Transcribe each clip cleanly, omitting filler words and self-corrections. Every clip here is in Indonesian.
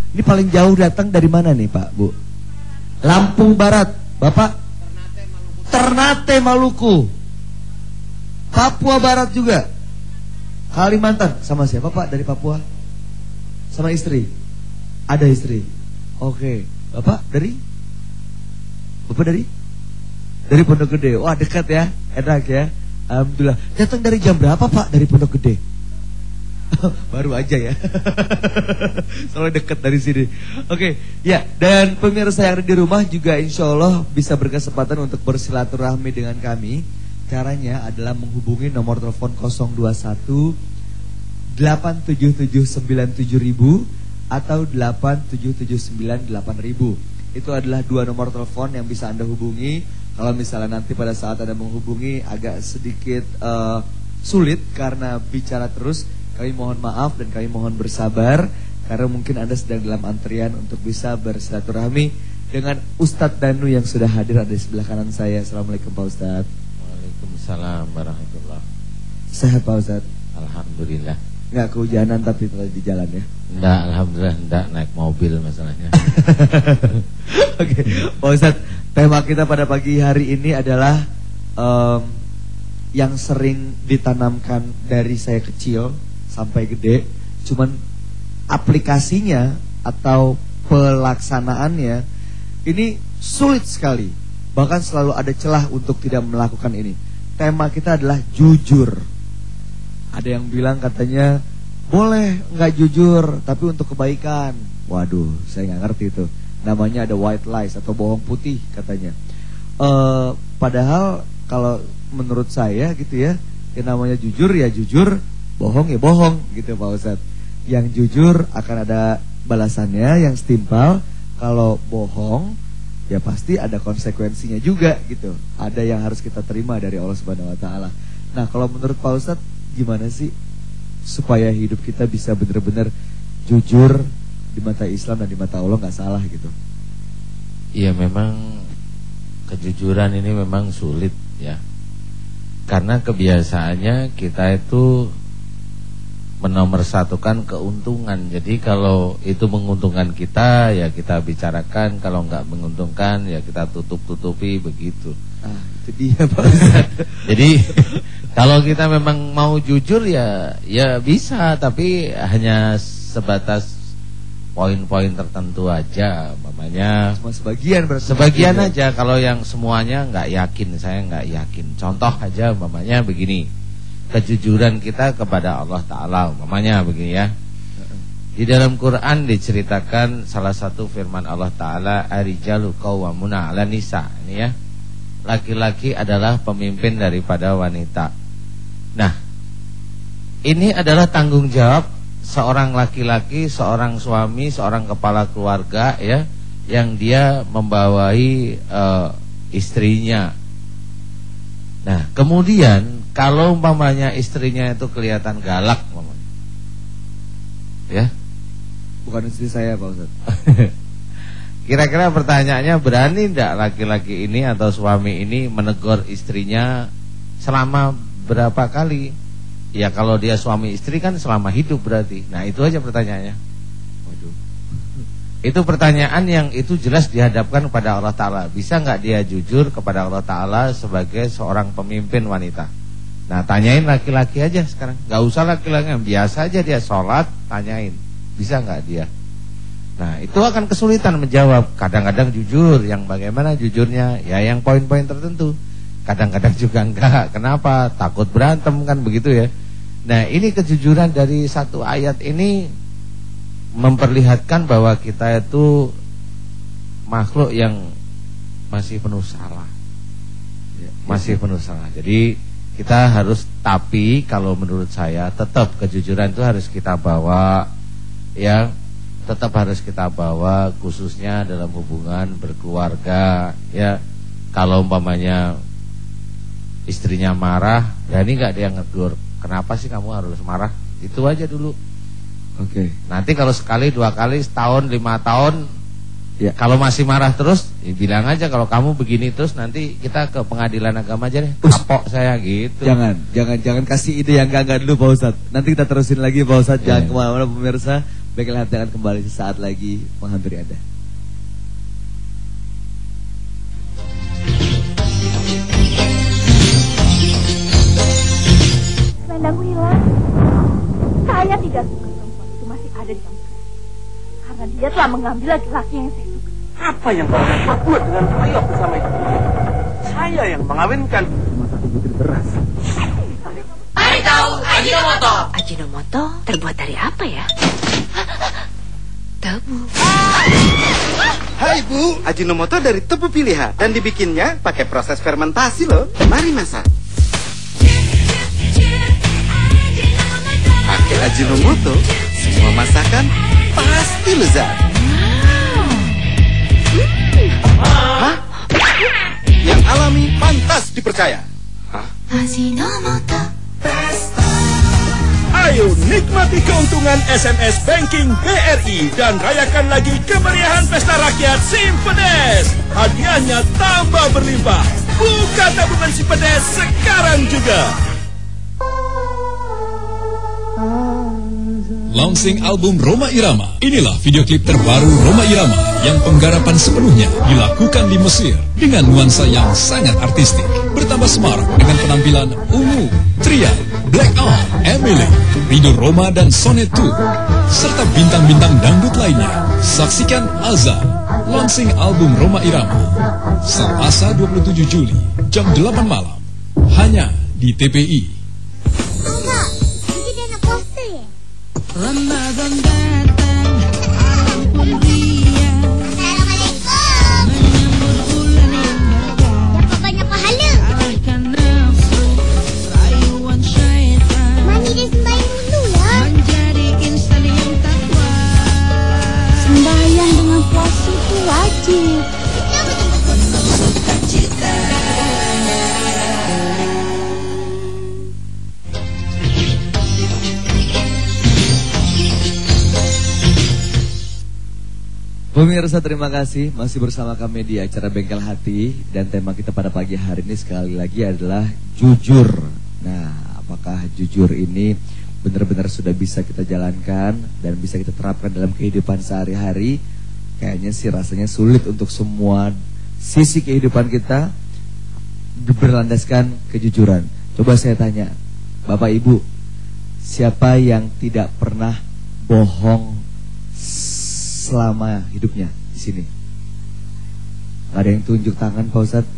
Ini paling jauh datang dari mana nih Pak, Bu? Lampung Barat. Bapak? Ternate, Maluku. Papua Barat juga. Kalimantan. Sama siapa Pak dari Papua? Sama istri? Ada istri. Oke. Bapak dari? Bapak dari? Dari Pondok Gede. Wah, dekat ya. Enak ya. Alhamdulillah. Datang dari jam berapa Pak dari Pondok Gede? Baru aja ya. Soalnya dekat dari sini. Oke, ya. Dan pemirsa yang ada di rumah juga insya Allah bisa berkesempatan untuk bersilaturahmi dengan kami. Caranya adalah menghubungi nomor telepon 021 87797.000 atau 87798.000. Itu adalah dua nomor telepon yang bisa Anda hubungi. Kalau misalnya nanti pada saat Anda menghubungi agak sedikit sulit karena bicara terus, kami mohon maaf dan kami mohon bersabar karena mungkin Anda sedang dalam antrian untuk bisa bersilaturahmi dengan Ustadz Danu yang sudah hadir ada di sebelah kanan saya. Assalamualaikum Pak Ustadz. Waalaikumsalam warahmatullahi. Sehat Pak Ustadz? Alhamdulillah. Nggak kehujanan tapi tadi di jalan ya? Enggak, alhamdulillah enggak, naik mobil masalahnya. Oke, Pak Ustadz, tema kita pada pagi hari ini adalah yang sering ditanamkan dari saya kecil sampai gede, cuman aplikasinya atau pelaksanaannya ini sulit sekali. Bahkan selalu ada celah untuk tidak melakukan ini. Tema kita adalah jujur. Ada yang bilang katanya boleh nggak jujur tapi untuk kebaikan. Waduh, saya nggak ngerti itu. Namanya ada white lies atau bohong putih katanya. Padahal kalau menurut saya gitu ya, yang namanya jujur ya jujur, bohong ya bohong gitu Pak Ustadz. Yang jujur akan ada balasannya yang setimpal. Kalau bohong ya pasti ada konsekuensinya juga gitu. Ada yang harus kita terima dari Allah Subhanahu Wa Taala. Nah kalau menurut Pak Ustadz gimana sih supaya hidup kita bisa benar-benar jujur di mata Islam dan di mata Allah, nggak salah gitu? Iya, memang kejujuran ini memang sulit ya. Karena kebiasaannya kita itu menomorsatukan keuntungan. Jadi kalau itu menguntungkan kita ya kita bicarakan, kalau nggak menguntungkan ya kita tutup-tutupi begitu. Itu dia Pak Ustadz. Jadi kalau kita memang mau jujur ya bisa, tapi hanya sebatas poin-poin tertentu aja, mamanya. Cuma sebagian berarti. Sebagian aja, kalau yang semuanya nggak yakin, saya nggak yakin. Contoh aja, mamanya begini, kejujuran kita kepada Allah Ta'ala, mamanya begini ya. Di dalam Quran diceritakan salah satu firman Allah Ta'ala, Ar-rijalu qawwamuna 'alan nisa, ini ya. Laki-laki adalah pemimpin daripada wanita. Nah, ini adalah tanggung jawab seorang laki-laki, seorang suami, seorang kepala keluarga ya, yang dia membawai istrinya. Nah, kemudian kalau umpamanya istrinya itu kelihatan galak, ya, bukan istri saya Pak Ustadz. Kira-kira pertanyaannya, berani tidak laki-laki ini atau suami ini menegur istrinya selama berapa kali? Ya kalau dia suami istri kan selama hidup berarti. Nah itu aja pertanyaannya. Waduh. Itu pertanyaan yang itu jelas dihadapkan kepada Allah Ta'ala. Bisa nggak dia jujur kepada Allah Ta'ala sebagai seorang pemimpin wanita? Nah tanyain laki-laki aja sekarang. Gak usah laki-laki, biasa aja dia sholat, tanyain bisa nggak dia? Nah itu akan kesulitan menjawab. Kadang-kadang jujur, yang bagaimana jujurnya? Ya yang poin-poin tertentu. Kadang-kadang juga enggak. Kenapa? Takut berantem kan begitu ya. Nah ini kejujuran dari satu ayat ini memperlihatkan bahwa kita itu makhluk yang masih penuh salah, masih penuh salah. Jadi kita harus, tapi kalau menurut saya tetap kejujuran itu harus kita bawa ya. Tetap harus kita bawa, khususnya dalam hubungan berkeluarga ya. Kalau umpamanya istrinya marah, berani nggak dia ngegur? Kenapa sih kamu harus marah? Itu aja dulu. Oke. Nanti kalau sekali, dua kali, setahun, 5 tahun ya. Kalau masih marah terus ya bilang aja, kalau kamu begini terus nanti kita ke pengadilan agama aja deh, kapok saya gitu. Jangan kasih ide yang enggak dulu Pak Ustadz. Nanti kita terusin lagi Pak Ustadz. Jangan kemana-mana pemirsa. Bengkel Hati akan kembali sesaat lagi menghampiri Anda. Selendangku hilang. Saya tidak suka perempuan itu masih ada di kampus saya. Karena dia telah mengambil laki-laki yang saya suka. Apa yang kalian perbuat dengan Rio bersama itu? Saya yang mengawinkan. Cuma satu butir beras. Mari tahu Ajinomoto. Ajinomoto terbuat dari apa ya? Tebu. Hai Bu, Ajinomoto dari tebu pilihan dan dibikinnya pakai proses fermentasi loh. Mari masak. Pakai Ajinomoto, semua masakan pasti lezat. Hah? Yang alami pantas dipercaya. Hah? Ajinomoto. Ayo nikmati keuntungan SMS Banking BRI dan rayakan lagi kemeriahan pesta rakyat Simpedes. Hadiahnya tambah berlimpah. Buka tabungan Simpedes sekarang juga. Launching album Rhoma Irama. Inilah video klip terbaru Rhoma Irama yang penggarapan sepenuhnya dilakukan di Mesir dengan nuansa yang sangat artistik. Bertambah semarak dengan penampilan Ungu, Tria, Black Art, Emily, Ridho Rhoma dan Sonet 2 serta bintang-bintang dangdut lainnya. Saksikan Azan, launching album Rhoma Irama Selasa 27 Juli jam 8 malam hanya di TPI. Enggak, ini dia anak poster ya? Ramadan datang, alam pun riang. Assalamualaikum. Menyambut bulan yang berkah. Dapat banyak pahala. Kalahkan nafsu, rayuan syaitan. Mandi dan sembahyang dulu ya. Menjadi insan yang takwa. Sembahyang dengan puasa itu wajib. Sukacita. Pemirsa, terima kasih masih bersama kami di acara Bengkel Hati. Dan tema kita pada pagi hari ini sekali lagi adalah jujur. Nah, apakah jujur ini benar-benar sudah bisa kita jalankan dan bisa kita terapkan dalam kehidupan sehari-hari? Kayaknya sih rasanya sulit untuk semua sisi kehidupan kita berlandaskan kejujuran. Coba saya tanya, Bapak Ibu, siapa yang tidak pernah bohong selama hidupnya di sini? Gak ada yang tunjuk tangan, Pak Ustadz.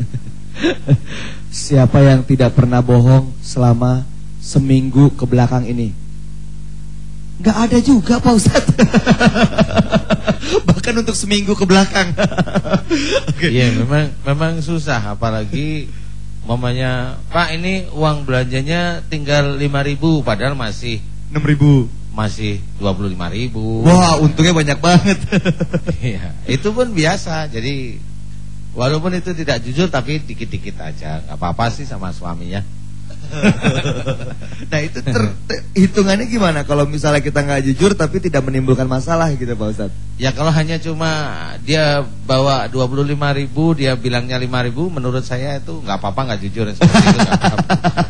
Siapa yang tidak pernah bohong selama seminggu ke belakang ini? Gak ada juga, Pak Ustadz. Bahkan untuk seminggu ke belakang. Iya, memang susah, apalagi mamanya, Pak ini uang belanjanya tinggal 5.000 padahal masih 6.000. Masih 25.000. Wah, untungnya banyak banget. Iya, itu pun biasa. Jadi walaupun itu tidak jujur tapi dikit-dikit aja, nggak apa-apa sih sama suaminya. Nah, itu hitungannya gimana kalau misalnya kita nggak jujur tapi tidak menimbulkan masalah gitu, Pak Ustadz? Ya kalau hanya cuma dia bawa 25.000, dia bilangnya 5.000, menurut saya itu nggak apa-apa, nggak jujur. Seperti itu nggak apa-apa.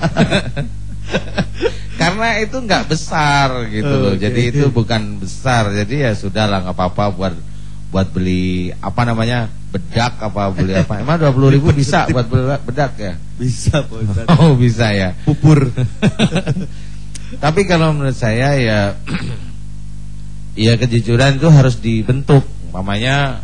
Karena itu nggak besar gitu loh. Jadi itu bukan besar. Jadi ya sudahlah, nggak apa-apa buat beli apa namanya, bedak apa, beli apa. Emang 20.000 bisa buat bedak ya? Bisa, Pak Ustadz. Oh, bisa ya. Pupur. Tapi kalau menurut saya ya ya kejujuran itu harus dibentuk. Mamanya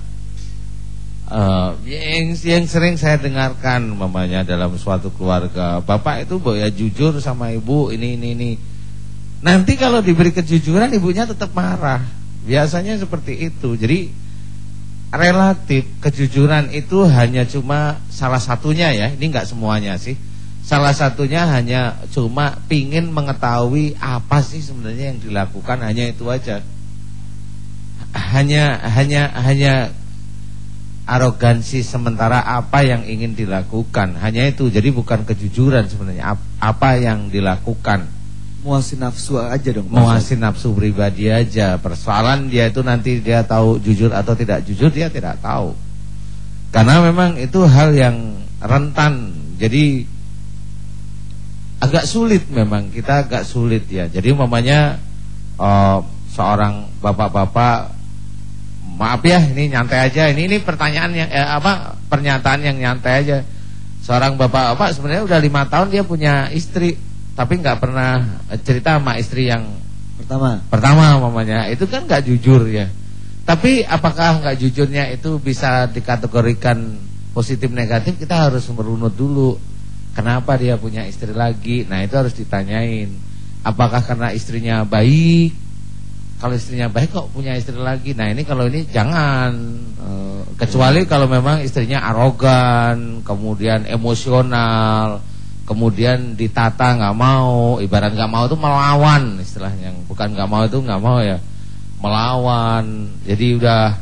yang sering saya dengarkan mamanya dalam suatu keluarga, bapak itu ya jujur sama ibu ini. Nanti kalau diberi kejujuran ibunya tetap marah. Biasanya seperti itu. Jadi relatif kejujuran itu hanya cuma salah satunya ya. Ini enggak semuanya sih. Salah satunya hanya cuma pingin mengetahui apa sih sebenarnya yang dilakukan, hanya itu aja. Hanya arogansi sementara apa yang ingin dilakukan, hanya itu. Jadi bukan kejujuran sebenarnya, apa yang dilakukan. Muasin nafsu aja dong. Muasin nafsu pribadi aja. Persoalan dia itu nanti dia tahu jujur atau tidak jujur, dia tidak tahu. Karena memang itu hal yang rentan. Jadi agak sulit, memang kita agak sulit ya. Jadi umpamanya seorang bapak-bapak, maaf ya, ini nyantai aja. Ini pertanyaan yang pernyataan yang nyantai aja. Seorang bapak-bapak sebenarnya udah 5 tahun dia punya istri, tapi nggak pernah cerita sama istri yang pertama mamanya. Itu kan nggak jujur ya. Tapi apakah nggak jujurnya itu bisa dikategorikan positif negatif? Kita harus merunut dulu. Kenapa dia punya istri lagi? Nah, itu harus ditanyain. Apakah karena istrinya baik? Kalau istrinya baik kok punya istri lagi? Nah, ini kalau ini jangan. Kecuali kalau memang istrinya arogan, kemudian emosional, kemudian ditata nggak mau. Ibarat nggak mau itu melawan istilahnya. Bukan nggak mau itu nggak mau ya, melawan. Jadi udah,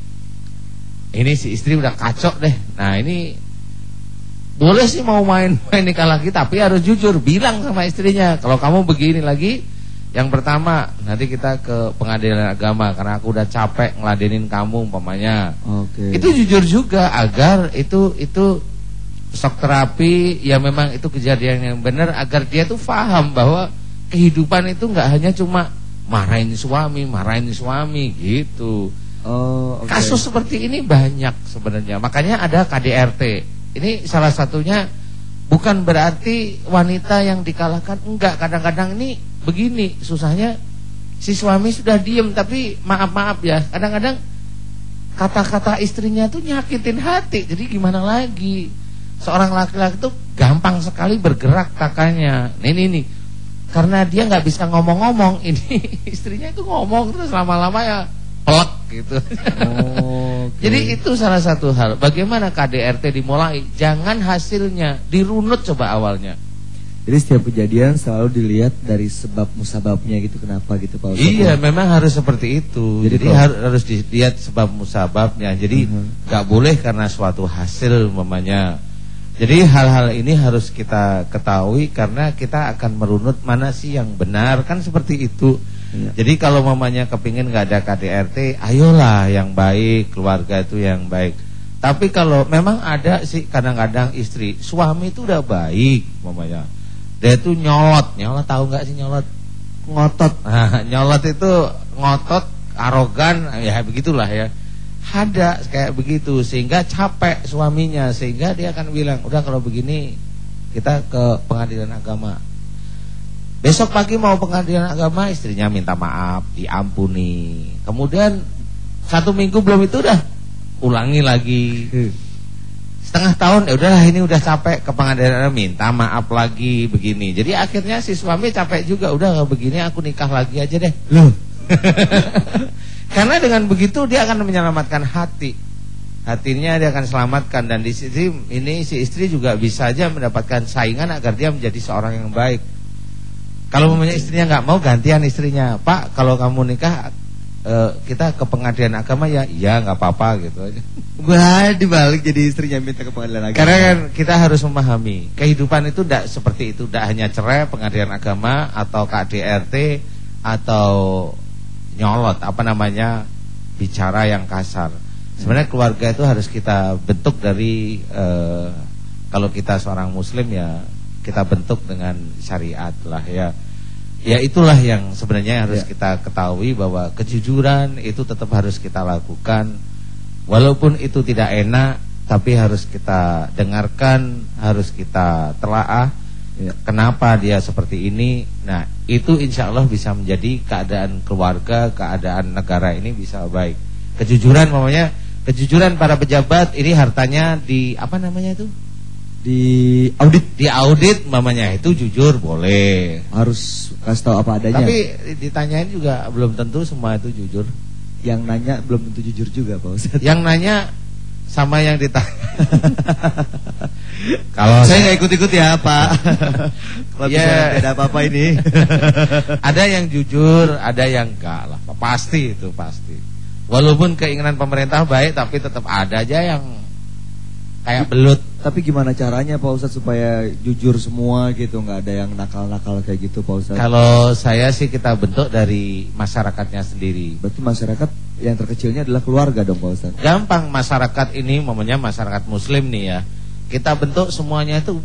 ini si istri udah kacau deh. Nah, ini boleh sih mau main-main nikah lagi, tapi harus jujur. Bilang sama istrinya, kalau kamu begini lagi, yang pertama nanti kita ke pengadilan agama karena aku udah capek ngeladenin kamu umpamanya. Itu jujur juga agar itu shock terapi ya, memang itu kejadian yang benar, agar dia tuh paham bahwa kehidupan itu nggak hanya cuma marahin suami gitu. Kasus seperti ini banyak sebenarnya. Makanya ada KDRT. Ini salah satunya. Bukan berarti wanita yang dikalahkan, enggak. Kadang-kadang ini begini susahnya, si suami sudah diem, tapi maaf ya, kadang-kadang kata-kata istrinya tuh nyakitin hati. Jadi gimana lagi? Seorang laki-laki tuh gampang sekali bergerak kakaknya. Ini karena dia nggak bisa ngomong-ngomong, ini istrinya itu ngomong terus lama-lama ya pelek gitu. Jadi itu salah satu hal. Bagaimana KDRT dimulai? Jangan hasilnya, dirunut coba awalnya. Jadi setiap kejadian selalu dilihat dari sebab musababnya gitu, kenapa gitu Pak Ustadz? Iya, memang harus seperti itu. Jadi harus dilihat sebab musababnya. Jadi nggak boleh karena suatu hasil umpamanya. Jadi hal-hal ini harus kita ketahui karena kita akan merunut mana sih yang benar, kan seperti itu. Jadi kalau mamanya kepingin gak ada KDRT, ayolah yang baik, keluarga itu yang baik. Tapi kalau memang ada sih kadang-kadang istri, suami itu udah baik mamanya, dia itu nyolot tahu gak sih nyolot? Ngotot. Nah, nyolot itu ngotot, arogan, ya begitulah ya. Ada kayak begitu sehingga capek suaminya, sehingga dia akan bilang, udah kalau begini kita ke pengadilan agama. Besok pagi mau pengadilan agama, istrinya minta maaf, diampuni. Kemudian 1 minggu belum itu udah ulangi lagi. Setengah tahun, ya udahlah ini udah capek ke pengadilan, minta maaf lagi begini. Jadi akhirnya si suami capek juga, udah kalau begini aku nikah lagi aja deh. Loh. Karena dengan begitu dia akan menyelamatkan hatinya dia akan selamatkan, dan di sini ini si istri juga bisa aja mendapatkan saingan agar dia menjadi seorang yang baik. Kalau mamanya istrinya nggak mau, gantian istrinya, Pak kalau kamu nikah kita ke pengadilan agama ya, iya nggak apa-apa gitu aja. Wah, dibalik jadi istrinya minta ke pengadilan agama. Karena kan kita harus memahami kehidupan itu tidak seperti itu, tidak hanya cerai, pengadilan agama atau KDRT atau nyolot bicara yang kasar. Sebenarnya keluarga itu harus kita bentuk dari kalau kita seorang muslim ya kita bentuk dengan syariat lah ya. Ya itulah yang sebenarnya harus kita ketahui, bahwa kejujuran itu tetap harus kita lakukan. Walaupun itu tidak enak, tapi harus kita dengarkan, harus kita telaah kenapa dia seperti ini. Nah, itu insya Allah bisa menjadi keadaan keluarga, keadaan negara ini bisa baik. Kejujuran mamanya, kejujuran para pejabat ini hartanya di di audit mamanya, itu jujur boleh, harus kasih tahu apa adanya. Tapi ditanyain juga belum tentu semua itu jujur. Yang nanya belum tentu jujur juga Pak Ustadz. Yang nanya sama yang ditanya. Kalau saya nggak ikut-ikut ya Pak. Kalau ya, tidak apa-apa ini. Ada yang jujur, ada yang enggak lah. Pasti itu pasti. Walaupun keinginan pemerintah baik, tapi tetap ada aja yang kayak belut. Tapi gimana caranya Pak Ustadz supaya jujur semua gitu, nggak ada yang nakal-nakal kayak gitu Pak Ustadz? Kalau saya sih kita bentuk dari masyarakatnya sendiri. Berarti masyarakat yang terkecilnya adalah keluarga dong Pak Ustadz? Gampang, masyarakat ini mamanya masyarakat muslim nih ya. Kita bentuk semuanya itu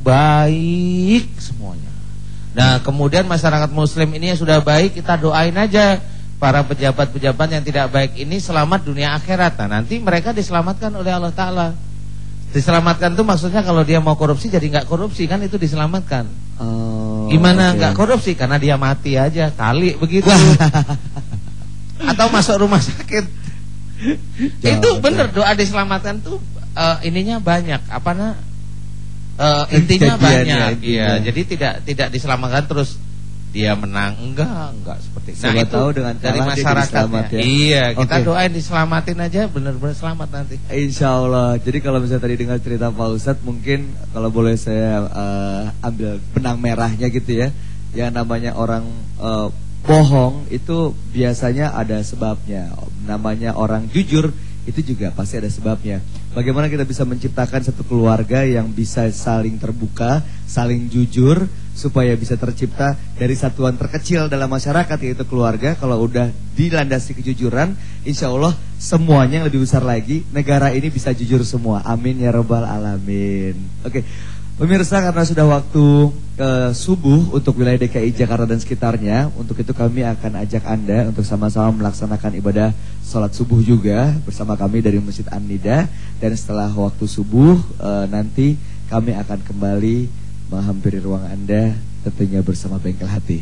baik semuanya. Nah kemudian masyarakat muslim ini yang sudah baik, kita doain aja para pejabat-pejabat yang tidak baik ini selamat dunia akhirat. Nah, nanti mereka diselamatkan oleh Allah Ta'ala. Diselamatkan itu maksudnya kalau dia mau korupsi jadi nggak korupsi, kan itu diselamatkan. Gimana nggak korupsi? Karena dia mati aja, kali begitu. Atau masuk rumah sakit. Itu bener, doa diselamatkan tuh ininya banyak, intinya banyak. Iya, jadi tidak diselamatkan terus dia menang, enggak seperti itu. Nah, itu tahu dengan dari masyarakatnya. Ya? Iya, kita doain diselamatin aja, benar-benar selamat nanti. Insya Allah. Jadi kalau misalnya tadi dengar cerita Pak Ustadz, mungkin kalau boleh saya ambil benang merahnya gitu ya. Yang namanya orang bohong itu biasanya ada sebabnya. Namanya orang jujur itu juga pasti ada sebabnya. Bagaimana kita bisa menciptakan satu keluarga yang bisa saling terbuka, saling jujur, supaya bisa tercipta dari satuan terkecil dalam masyarakat, yaitu keluarga. Kalau udah dilandasi kejujuran, insya Allah semuanya yang lebih besar lagi, negara ini bisa jujur semua. Amin ya rabbal alamin. Oke, pemirsa, karena sudah waktu subuh untuk wilayah DKI Jakarta dan sekitarnya, untuk itu kami akan ajak Anda untuk sama-sama melaksanakan ibadah sholat subuh juga bersama kami dari Masjid An-Nida. Dan setelah waktu subuh nanti kami akan kembali menghampiri ruang Anda, tentunya bersama Bengkel Hati.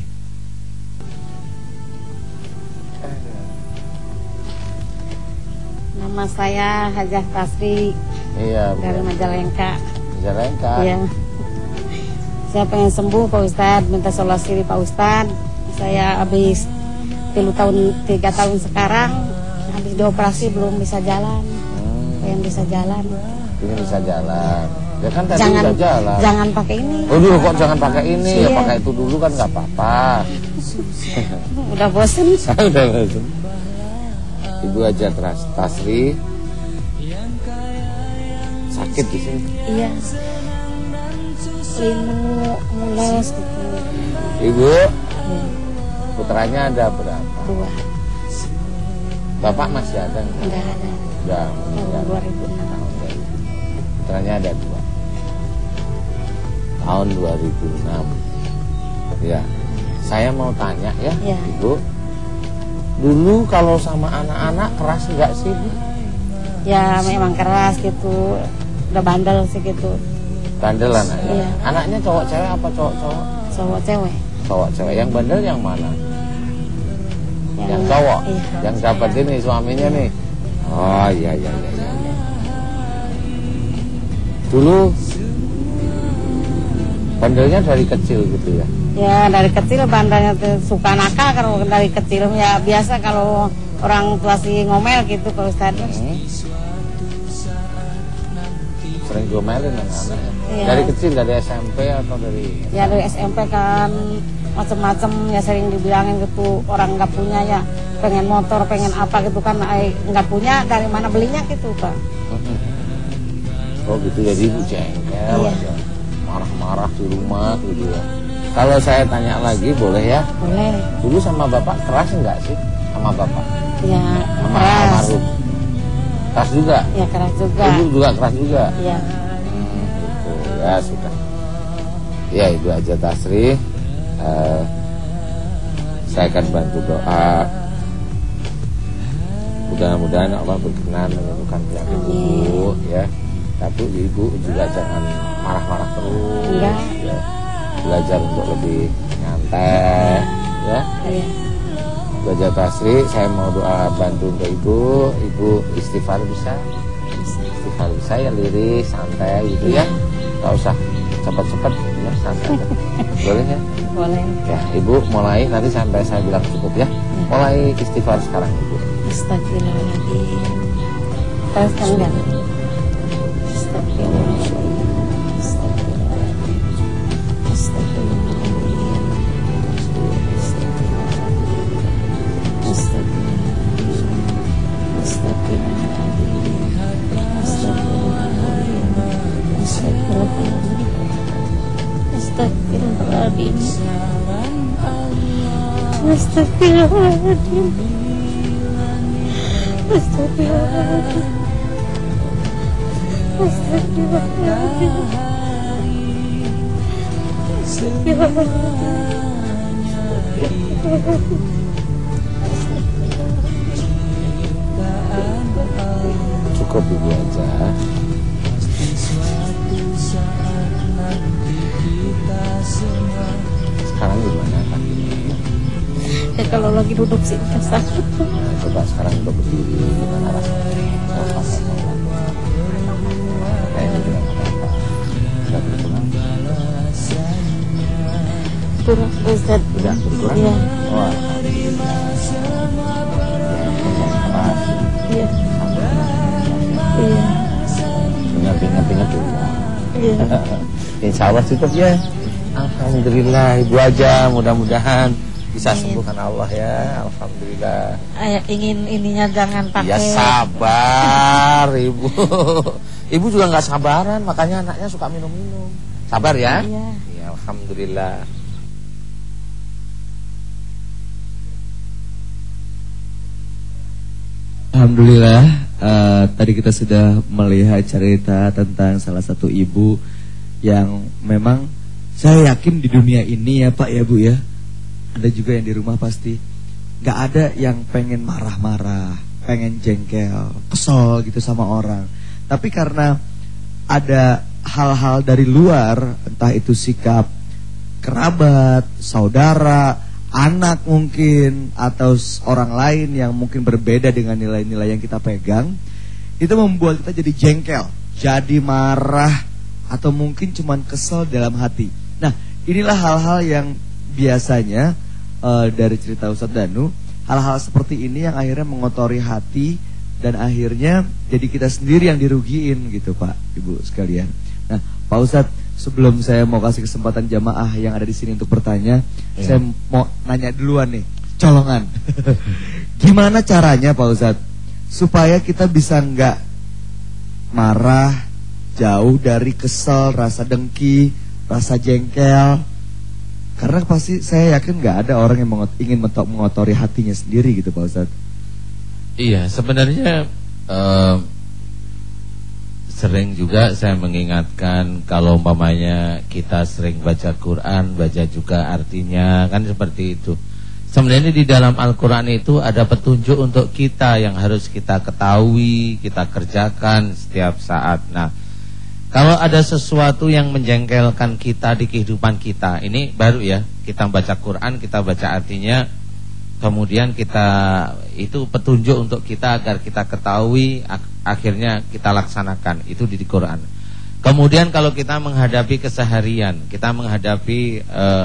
Nama saya Hajah Tasri. Iya, dari Majalengka. Majalengka. Iya. Saya pengen sembuh Pak Ustadz, minta solusi Pak Ustadz. Saya habis 3 tahun sekarang, habis dioperasi belum bisa jalan. Pengen bisa jalan. Ini bisa jalan. Ya kan tadi udah jalan. Jangan pakai ini. Aduh, kok jangan pakai ini? Iya. Ya pakai itu dulu kan nggak apa-apa. Udah bosen. Udah bosen. Ibu aja Tasri sakit di sini. Iya. Linu, mules gitu. Ibu, putranya ada berapa? 2. Bapak masih ada nggak? Udah ada. Udah. Tahun 2006. Putranya ada 2. Tahun 2006. Ya, saya mau tanya ya, Ibu. Dulu kalau sama anak-anak keras nggak sih, Bu? Ya memang keras gitu, udah bandel sih gitu. Bandel anaknya? Iya. Anaknya cowok cewek apa cowok-cowok? Cowok cewek. Cowok cewek. Yang bandel yang mana? Yang Yang cowok? iya, Yang dapat ini suaminya nih? Oh iya. Dulu bandelnya dari kecil gitu ya? Ya dari kecil bandelnya tuh suka nakal. Kalau dari kecil ya biasa kalau orang tua sih ngomel gitu kalau Ustadz. Sering gomelin anak-anaknya. Iya. Dari kecil, dari SMP atau dari? Ya dari SMP kan macem-macem ya sering dibilangin gitu, orang nggak punya ya pengen motor, pengen apa gitu kan, nggak punya dari mana belinya gitu Pak. Oh gitu, jadi ibu jengkel, Iya. aja. Marah-marah di rumah gitu ya. Kalau saya tanya lagi boleh ya? Boleh. Dulu sama bapak keras enggak sih? Sama bapak? Ya Sama keras. almarhum? Keras juga? Ya keras juga. Ibu juga keras juga? Iya. Gitu. Ya sudah. Ya Ibu aja Tasri, saya akan bantu doa. Mudah-mudahan Allah berkenan menyembuhkan penyakit Ibu ya. Tapi Ibu juga jangan marah-marah terus. Enggak. Ya. Belajar untuk lebih nyantai ya. Iya. Ibu aja Tasri, saya mau doa bantu untuk Ibu. Ibu istighfar bisa? Istighfar bisa ya, lirik, santai gitu ya. Gak usah cepat-cepat ya, santai. Boleh ya? Boleh. Ya, Ibu mulai nanti sampai saya bilang cukup ya. Mulai istighfar sekarang Ibu. Astagfirullahaladzim. Terus kan enggak? Astagfirullahaladzim. Astagfirullahaladzim. Astagfirullahaladzim. Astagfirullahaladzim. Astagfirullahaladzim. Astagfirullahaladzim. cukup ibu aja. Sekarang gimana kakinya? Ya kalau lagi duduk sih sakit. Nah, coba sekarang udah berdiri, gimana rasanya? Kayaknya juga nggak apa-apa. Sudah berkurang? Kurang Ustaz. Sudah berkurang? Iya. Oh, alhamdulillah. Iya. Iya. Ingat-ingat dulu. Iya. Insya Allah cukup ya. Alhamdulillah ibu aja, mudah-mudahan bisa sembuh karena Allah ya. Alhamdulillah. Ayah ingin ininya jangan pakai. Ya sabar ibu. Ibu juga nggak sabaran, makanya anaknya suka minum-minum. Sabar ya. Iya. Ya alhamdulillah. Alhamdulillah, tadi kita sudah melihat cerita tentang salah satu ibu yang memang saya yakin di dunia ini ya Pak ya Bu ya, ada juga yang di rumah pasti gak ada yang pengen marah-marah, pengen jengkel, kesel gitu sama orang. Tapi karena ada hal-hal dari luar, entah itu sikap kerabat, saudara, anak mungkin, atau orang lain yang mungkin berbeda dengan nilai-nilai yang kita pegang, itu membuat kita jadi jengkel, jadi marah, atau mungkin cuman kesel dalam hati. Nah, inilah hal-hal yang biasanya dari cerita Ustadz Danu, hal-hal seperti ini yang akhirnya mengotori hati dan akhirnya jadi kita sendiri yang dirugiin gitu Pak, Ibu sekalian. Nah, Pak Ustadz, sebelum saya mau kasih kesempatan jamaah yang ada di sini untuk bertanya, saya mau nanya duluan nih, colongan. Gimana caranya Pak Ustadz supaya kita bisa nggak marah, jauh dari kesel, rasa dengki, rasa jengkel? Karena pasti saya yakin nggak ada orang yang ingin mengotori hatinya sendiri gitu Pak Ustadz. Iya, sebenarnya sering juga saya mengingatkan kalau umpamanya kita sering baca Quran, baca juga artinya, kan seperti itu. Sebenarnya di dalam Al-Quran itu ada petunjuk untuk kita yang harus kita ketahui, kita kerjakan setiap saat. Nah, kalau ada sesuatu yang menjengkelkan kita di kehidupan kita, ini baru ya, kita baca Quran, kita baca artinya, kemudian kita itu petunjuk untuk kita agar kita ketahui, akhirnya kita laksanakan itu di Quran. Kemudian kalau kita menghadapi keseharian, kita menghadapi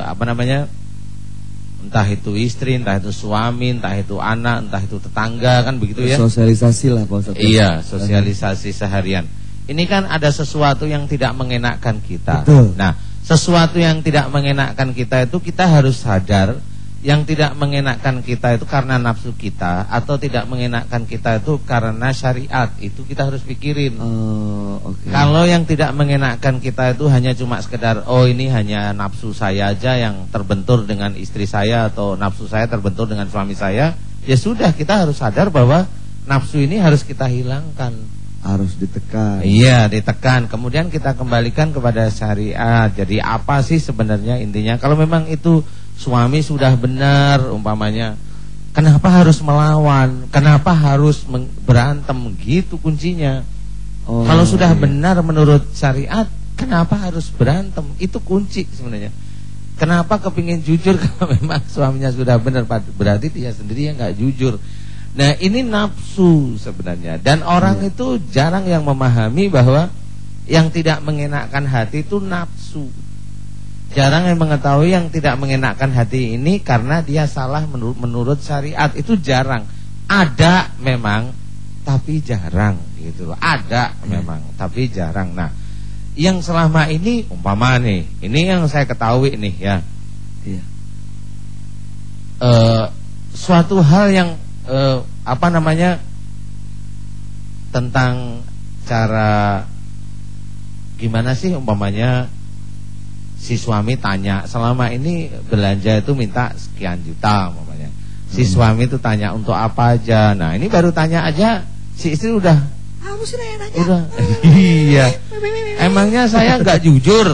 entah itu istri, entah itu suami, entah itu anak, entah itu tetangga, kan begitu ya. Sosialisasi lah Pak Ustadz. Iya, sosialisasi seharian. Ini kan ada sesuatu yang tidak mengenakkan kita. Betul. Nah, sesuatu yang tidak mengenakkan kita itu kita harus sadar, yang tidak mengenakkan kita itu karena nafsu kita, atau tidak mengenakkan kita itu karena syariat. Itu kita harus pikirin. Okay. Kalau yang tidak mengenakkan kita itu hanya cuma sekedar, oh ini hanya nafsu saya aja yang terbentur dengan istri saya, atau nafsu saya terbentur dengan suami saya, ya sudah, kita harus sadar bahwa nafsu ini harus kita hilangkan, harus ditekan. Iya, ditekan. Kemudian kita kembalikan kepada syariat. Jadi apa sih sebenarnya intinya? Kalau memang itu suami sudah benar umpamanya, kenapa harus melawan? Kenapa harus berantem? Gitu kuncinya. Kalau sudah benar menurut syariat, kenapa harus berantem? Itu kunci sebenarnya. Kenapa kepingin jujur kalau memang suaminya sudah benar? Berarti dia sendiri yang nggak jujur. Nah, ini nafsu sebenarnya. Dan orang itu jarang yang memahami bahwa yang tidak mengenakkan hati itu nafsu. Jarang yang mengetahui yang tidak mengenakkan hati ini karena dia salah menurut syariat. Itu jarang. Ada memang, tapi jarang gitu loh. Ada memang, tapi jarang. Nah, yang selama ini umpama nih, ini yang saya ketahui nih ya. Iya. Suatu hal yang tentang cara gimana sih umpamanya si suami tanya, selama ini belanja itu minta sekian juta umpamanya. Si suami itu tanya untuk apa aja. Nah, ini baru tanya aja si istri udah iya. Emangnya saya nggak jujur?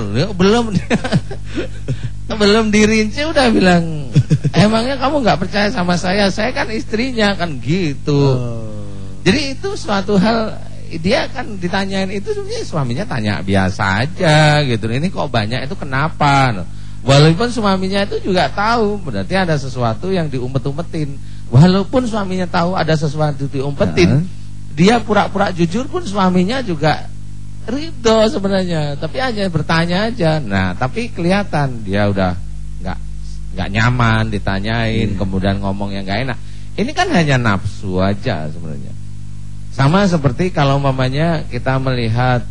Belum dirinci udah bilang, emangnya kamu nggak percaya sama saya kan istrinya, kan gitu. Jadi itu suatu hal dia kan ditanyain itu sebenarnya suaminya tanya biasa aja gitu. Ini kok banyak itu kenapa? Walaupun suaminya itu juga tahu berarti ada sesuatu yang diumpet-umpetin. Walaupun suaminya tahu ada sesuatu diumpetin, dia pura-pura jujur pun suaminya juga ridho sebenarnya. Tapi hanya bertanya aja. Nah, tapi kelihatan dia udah nggak nyaman ditanyain, kemudian ngomong yang nggak enak. Ini kan hanya nafsu aja sebenarnya. Sama seperti kalau mamanya kita melihat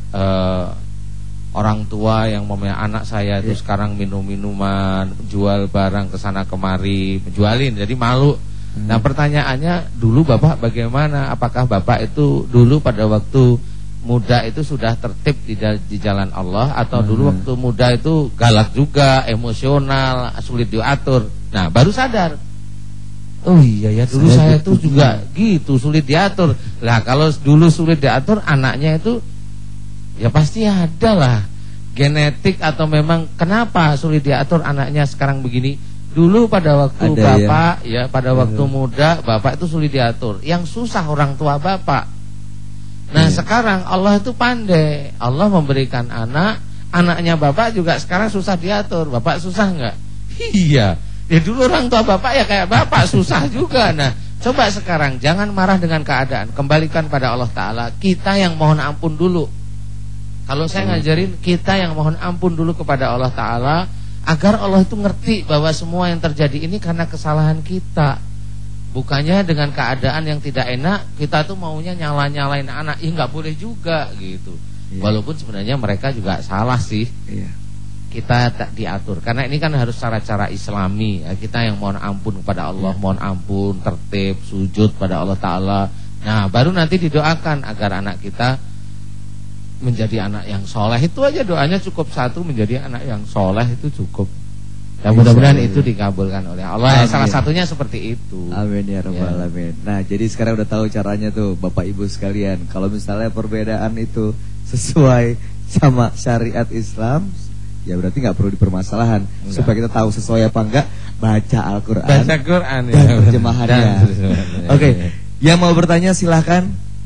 orang tua yang mamanya anak saya itu sekarang minum minuman, jual barang kesana kemari, menjualin, jadi malu. Nah pertanyaannya, dulu Bapak bagaimana? Apakah Bapak itu dulu pada waktu muda itu sudah tertib di jalan Allah, atau dulu waktu muda itu galak juga, emosional, sulit diatur? Nah baru sadar, oh iya ya dulu saya tuh juga gitu, sulit diatur. Lah kalau dulu sulit diatur, anaknya itu ya pasti ada lah genetik atau memang kenapa sulit diatur anaknya sekarang begini. Dulu pada waktu ada Bapak ya pada waktu muda Bapak itu sulit diatur. Yang susah orang tua Bapak. Nah sekarang Allah itu pandai. Allah memberikan anaknya Bapak juga sekarang susah diatur. Bapak susah enggak? Iya. Ya dulu orang tua Bapak ya kayak Bapak susah juga. Nah coba sekarang jangan marah dengan keadaan, kembalikan pada Allah Ta'ala. Kita yang mohon ampun dulu. Kalau saya ngajarin, kita yang mohon ampun dulu kepada Allah Ta'ala, agar Allah itu ngerti bahwa semua yang terjadi ini karena kesalahan kita. Bukannya dengan keadaan yang tidak enak kita tuh maunya nyalain anak. Ya nggak boleh juga gitu. Walaupun sebenarnya mereka juga salah sih. Kita tak diatur. Karena ini kan harus cara-cara Islami ya. Kita yang mohon ampun kepada Allah, mohon ampun, tertib, sujud pada Allah Ta'ala. Nah baru nanti didoakan agar anak kita menjadi anak yang soleh. Itu aja doanya cukup satu, menjadi anak yang soleh itu cukup. Dan mudah-mudahan itu dikabulkan oleh Allah. Salah satunya seperti itu. Amin ya rabbal alamin. Nah jadi sekarang udah tahu caranya tuh Bapak Ibu sekalian. Kalau misalnya perbedaan itu sesuai sama syariat Islam, ya berarti nggak perlu dipermasalahan. Supaya kita tahu sesuai apa enggak, baca Al-Quran, baca Quran dan terjemahannya. Oke, yang mau bertanya silahkan.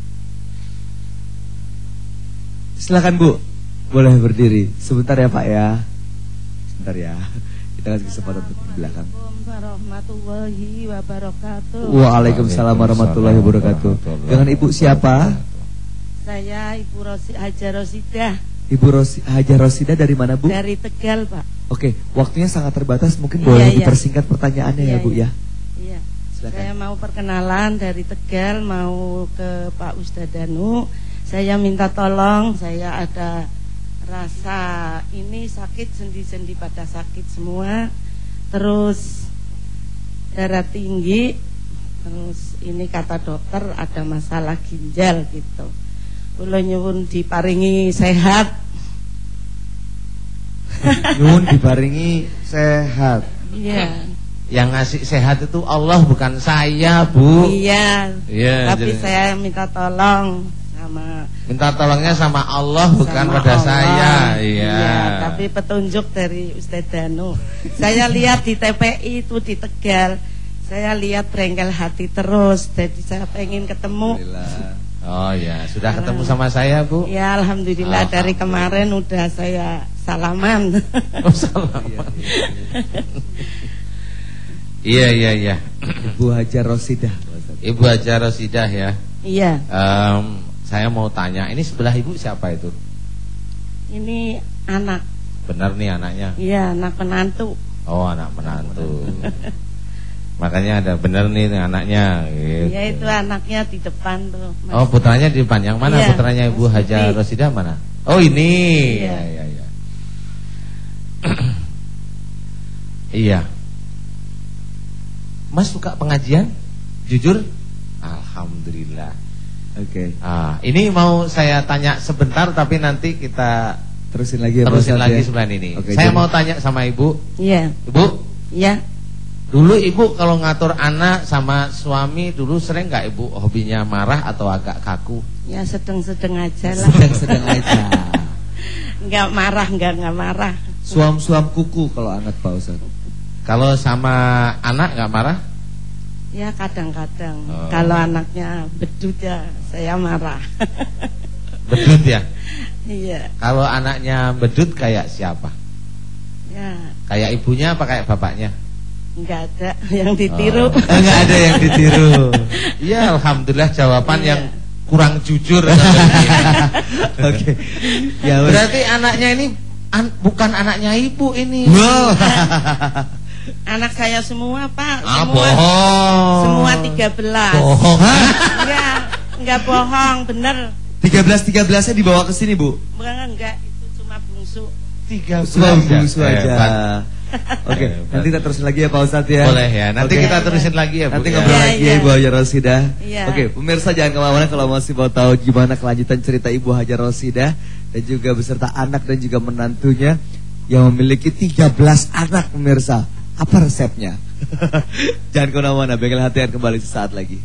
Silakan Bu, boleh berdiri. Sebentar ya Pak ya. Sebentar ya. Kita kasih kesempatan untuk di belakang. Warahmatullahi wabarakatuh. Waalaikumsalam warahmatullahi wabarakatuh. Dengan Ibu siapa? Saya Ibu Haja Rosidah. Ibu Haja Rosidah dari mana Bu? Dari Tegal Pak. Oke, waktunya sangat terbatas. Mungkin boleh dipersingkat pertanyaannya ya Bu ya. Iya. Silakan. Saya mau perkenalan dari Tegal, mau ke Pak Ustadz Danu. Saya minta tolong, saya ada rasa ini sakit, sendi-sendi pada sakit semua. Terus darah tinggi. Terus ini kata dokter ada masalah ginjal gitu. Kula nyuwun diparingi sehat. Nyuwun diparingi sehat. Iya. Yang ngasih sehat itu Allah, bukan saya Bu. Iya. Tapi jadi saya minta tolong minta tolongnya sama Allah, bukan sama pada Allah. saya. Iya. Tapi petunjuk dari Ustadz Danu. Saya lihat di TPI itu di Tegal. Saya lihat bengkel hati terus. Jadi saya pengen ketemu. Oh ya, sudah ketemu sama saya Bu? Ya alhamdulillah, dari kemarin udah saya salaman. Oh salaman. Iya. Ibu Haja Rosidah. Ibu Haja Rosidah ya. Iya. Saya mau tanya, ini sebelah Ibu siapa itu? Ini anak. Benar nih anaknya? Iya, anak menantu. Oh, anak menantu. Makanya ada benar nih anaknya gitu. Iya, itu anaknya di depan tuh. Mas. Oh, putranya di depan. Yang mana putranya Ibu Haja Rosidah mana? Oh, ini. Iya. Iya. Mas suka pengajian? Jujur? Alhamdulillah. Oke. Ini mau saya tanya sebentar, tapi nanti kita terusin lagi sebelah ini. Saya mau tanya sama Ibu. Iya. Ibu? Iya. Dulu Ibu kalau ngatur anak sama suami dulu sering nggak Ibu hobinya marah atau agak kaku? Ya sedang-sedang aja lah. Sedang aja. Enggak marah. Suam-suam kuku kalau anget Pak Ustaz. Kalau sama anak nggak marah? Ya kadang-kadang. Kalau anaknya bedut ya saya marah. Bedut ya? Iya. Kalau anaknya bedut kayak siapa? Ya, Kayak ibunya apa kayak bapaknya? enggak ada yang ditiru. Enggak ada yang ditiru. Ya alhamdulillah jawaban Iya. yang kurang jujur. Oke. Ya, Berarti anaknya ini bukan anaknya ibu ini. wow. Anak saya semua, Pak. Ah, Semua. bohong. Semua 13. Bohong. Iya, enggak bohong, bener. 13-13-nya dibawa ke sini, Bu. Enggak, itu cuma bungsu. 13 Cuma bungsu aja. Hebat. Oke, Hebat. nanti kita terusin lagi ya Pak Ustadz ya. Boleh ya. Nanti Oke. kita terusin lagi ya, Bu. Nanti ya. ngobrol Iya, lagi iya. ya Ibu Hajar Rosidah. Iya. Oke, pemirsa jangan kemana-mana kalau masih mau tahu gimana kelanjutan cerita Ibu Hajar Rosidah dan juga beserta anak dan juga menantunya yang memiliki 13 anak pemirsa. Apa resepnya? Jangan kemana-mana, Bengkel Hati akan kembali sesaat lagi.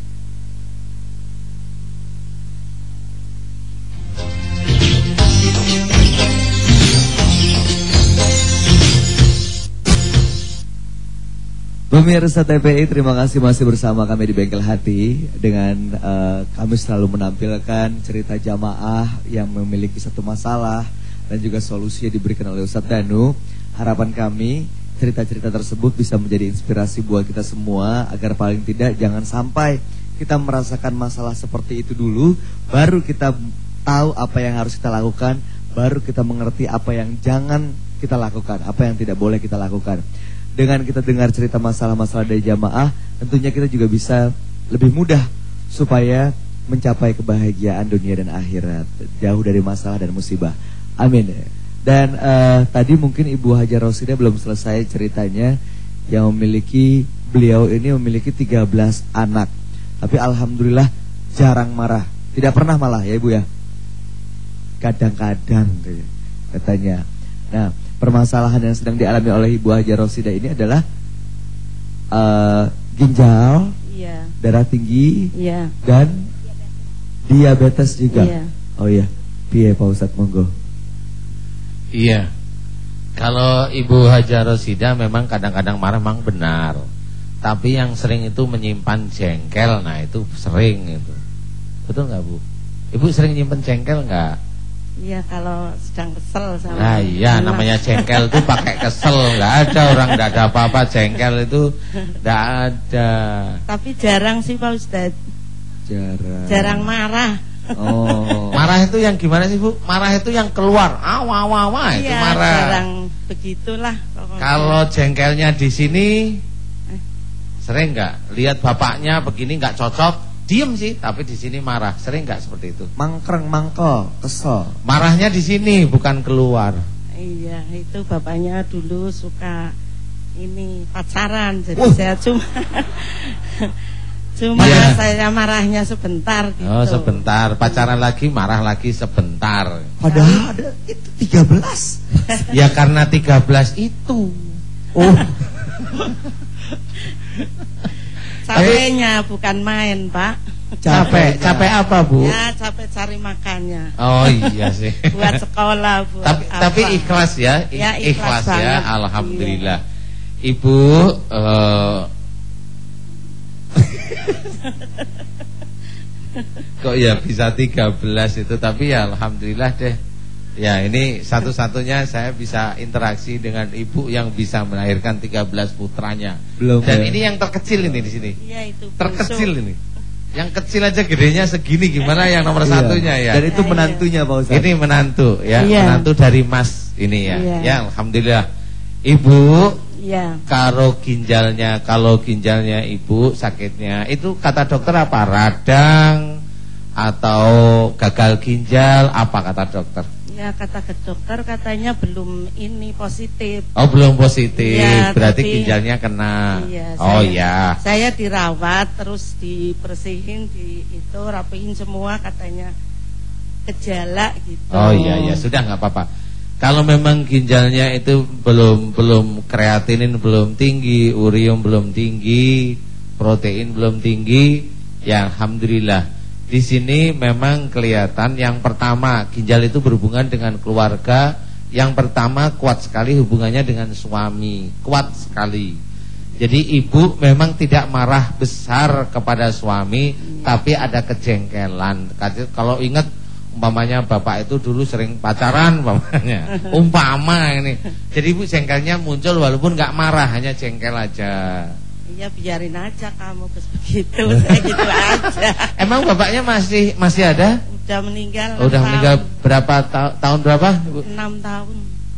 Pemirsa TPI, terima kasih masih bersama kami di Bengkel Hati. Dengan kami selalu menampilkan cerita jamaah yang memiliki satu masalah dan juga solusi yang diberikan oleh Ustadz Danu. Harapan kami cerita-cerita tersebut bisa menjadi inspirasi buat kita semua, agar paling tidak jangan sampai kita merasakan masalah seperti itu dulu, baru kita tahu apa yang harus kita lakukan, baru kita mengerti apa yang jangan kita lakukan, apa yang tidak boleh kita lakukan. Dengan kita dengar cerita masalah-masalah dari jamaah, tentunya kita juga bisa lebih mudah supaya mencapai kebahagiaan dunia dan akhirat, jauh dari masalah dan musibah. Amin. Dan tadi mungkin Ibu Hajar Rosidah belum selesai ceritanya, yang beliau ini memiliki 13 anak. Tapi alhamdulillah jarang marah, tidak pernah malah ya Ibu ya. Kadang-kadang katanya. Nah, permasalahan yang sedang dialami oleh Ibu Hajar Rosidah ini adalah ginjal, Iya. darah tinggi, Iya. dan diabetes juga. Iya. Oh iya, piye Pak Ustadz, monggo. Iya. Kalau Ibu Hajar Rosidah memang kadang-kadang marah, memang benar. Tapi yang sering itu menyimpan jengkel. Nah itu sering itu. Betul nggak Bu? Ibu sering nyimpan jengkel nggak? Iya, kalau sedang kesel sama. Nah iya, anak. namanya jengkel tuh pakai kesel. Nggak ada orang nggak ada apa-apa, jengkel itu nggak ada. Tapi jarang sih Pak Ustadz. Jarang marah. Oh. Marah itu yang gimana sih Bu? Marah itu yang keluar. Itu Iya, marah. jarang begitulah pokoknya. Kalau jengkelnya di sini sering nggak? Lihat bapaknya begini nggak cocok, diem sih, tapi di sini marah. Sering nggak seperti itu? Mangkreng, mangkel, kesel. Marahnya di sini bukan keluar. Iya, itu bapaknya dulu suka ini pacaran, jadi saya cuma Iya. saya marahnya sebentar gitu. Oh sebentar, pacaran lagi, marah lagi sebentar. Padahal ada itu 13. Ya karena 13 itu. Oh. Capeknya bukan main Pak. Capek apa Bu? Ya capek cari makannya. Oh iya sih. Buat sekolah, buat tapi apa. ikhlas ya, Ya, ikhlas ya, banget. alhamdulillah. Ibu kok ya bisa 13 itu, tapi ya alhamdulillah deh. Ya ini satu-satunya saya bisa interaksi dengan ibu yang bisa melahirkan 13 putranya. Belum. Dan ya. ini yang terkecil ini di sini. Iya itu. Terkecil ini. Yang kecil aja gedenya segini, gimana yang nomor Iya. satunya ya? Dan itu menantunya Pak Ustadz. Ini menantu ya, Iya. menantu dari Mas ini ya. Iya. Ya alhamdulillah. Ibu Iya. kalau ginjalnya ibu sakitnya itu kata dokter apa? Radang atau gagal ginjal, apa kata dokter? Ya kata ke dokter katanya belum ini positif. Oh belum positif, Iya, berarti tapi- ginjalnya kena. Iya, Oh saya- ya. Saya dirawat terus dibersihin, itu rapihin semua katanya gejala gitu. Oh iya ya, sudah nggak apa-apa. Kalau memang ginjalnya itu belum kreatinin belum tinggi, urium belum tinggi, protein belum tinggi, ya alhamdulillah. Di sini memang kelihatan yang pertama ginjal itu berhubungan dengan keluarga. Yang pertama kuat sekali hubungannya dengan suami, kuat sekali. Jadi ibu memang tidak marah besar kepada suami, tapi ada kejengkelan. Kalau ingat Umpamanya bapak itu dulu sering pacaran umpamanya. Umpama ini. Jadi ibu jengkelnya muncul walaupun nggak marah, hanya jengkel aja. Iya, biarin aja kamu begitu, saya gitu aja. Emang bapaknya masih ada? Udah meninggal. Udah meninggal berapa tahun berapa, Ibu? 6 tahun.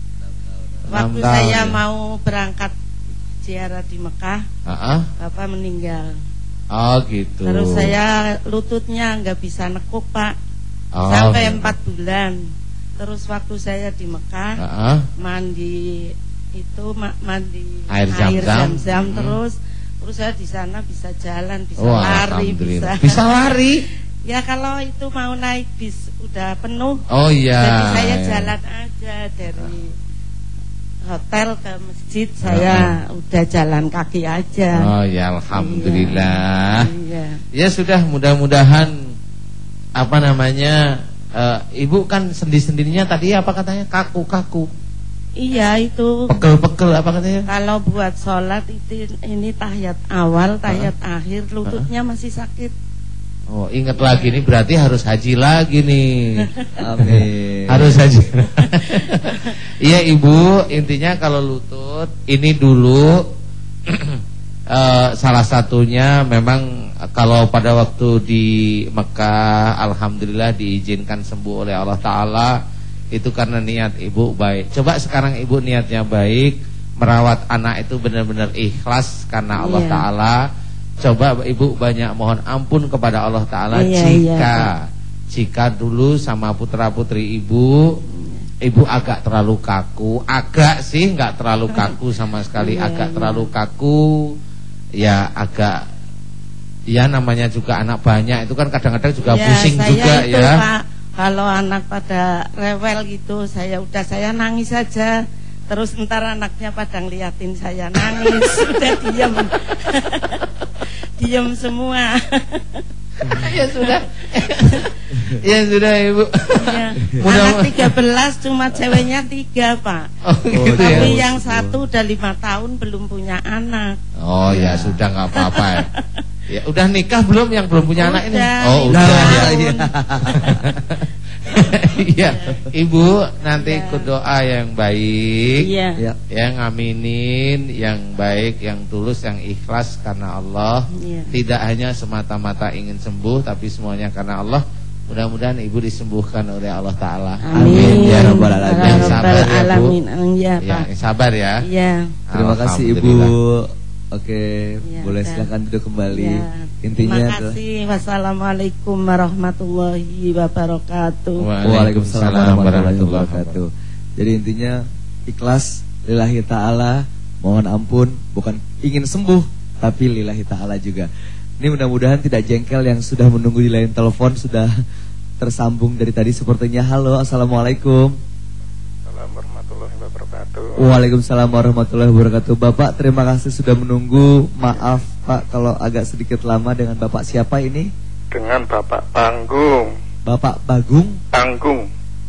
6 Waktu tahun, saya ya. mau berangkat ziarah di Mekah, bapak meninggal. Oh gitu. Terus saya lututnya nggak bisa nekuk, Pak. Oh, Sampai gitu. 4 bulan. Terus waktu saya di Mekah, mandi itu mandi Air Zam-Zam. terus saya di sana bisa jalan, bisa Oh, lari, alhamdulillah. Bisa lari? Ya kalau itu mau naik bis udah penuh. Oh iya. Jadi saya jalan aja dari hotel ke masjid, saya udah jalan kaki aja. Oh ya, alhamdulillah. Iya. Ya sudah, mudah-mudahan apa namanya, ibu kan sendi-sendinya tadi apa katanya, kaku-kaku. Iya itu. Pegel-pegel apa katanya? Kalau buat sholat itu ini tahiyat awal, tahiyat akhir, lututnya masih sakit. Oh, ingat lagi nih, berarti harus haji lagi nih. Amin. Harus haji. Iya ibu, intinya kalau lutut ini dulu salah satunya memang kalau pada waktu di Mekah alhamdulillah diizinkan sembuh oleh Allah Ta'ala, itu karena niat ibu baik. Coba sekarang ibu niatnya baik, merawat anak itu benar-benar ikhlas karena Allah Ta'ala. Coba ibu banyak mohon ampun kepada Allah Ta'ala jika dulu sama putra-putri ibu agak terlalu kaku. Agak sih, nggak terlalu kaku sama sekali. Agak terlalu kaku, ya agak, ya namanya juga anak banyak itu kan kadang-kadang juga pusing juga itu, ya Pak, kalau anak pada rewel gitu, saya nangis saja. Terus ntar anaknya pada ngeliatin saya nangis, sudah diam. Diam semua. Ya sudah. Ya sudah ibu. Ya. Anak 13 cuma ceweknya 3 Pak. Gitu Tapi ya? yang satu udah 5 tahun belum punya anak. Oh ya sudah, nggak apa-apa ya. Ya udah nikah belum yang belum punya anak ini? Oh udah. udah ya. Iya, ibu nanti ikut doa yang baik, yang ngaminin yang baik, yang tulus, yang ikhlas karena Allah. Tidak hanya semata-mata ingin sembuh, tapi semuanya karena Allah. Mudah-mudahan ibu disembuhkan oleh Allah Ta'ala. Amin ya rabbal alamin. Yang sabar ya bu. Ya, yang sabar ya. Terima kasih ibu. Oke, boleh silakan duduk kembali. Intinya terima kasih. Wassalamualaikum warahmatullahi wabarakatuh. Waalaikumsalam warahmatullahi wabarakatuh. Jadi intinya ikhlas lillahi ta'ala, mohon ampun, bukan ingin sembuh tapi lillahi ta'ala juga. Ini mudah-mudahan tidak jengkel yang sudah menunggu di line telepon, sudah tersambung dari tadi sepertinya. Halo, assalamualaikum. Waalaikumsalam warahmatullahi wabarakatuh. Bapak, terima kasih sudah menunggu. Maaf Pak kalau agak sedikit lama. Dengan Bapak siapa ini? Dengan Bapak Panggung. Bapak Bagung? Panggung.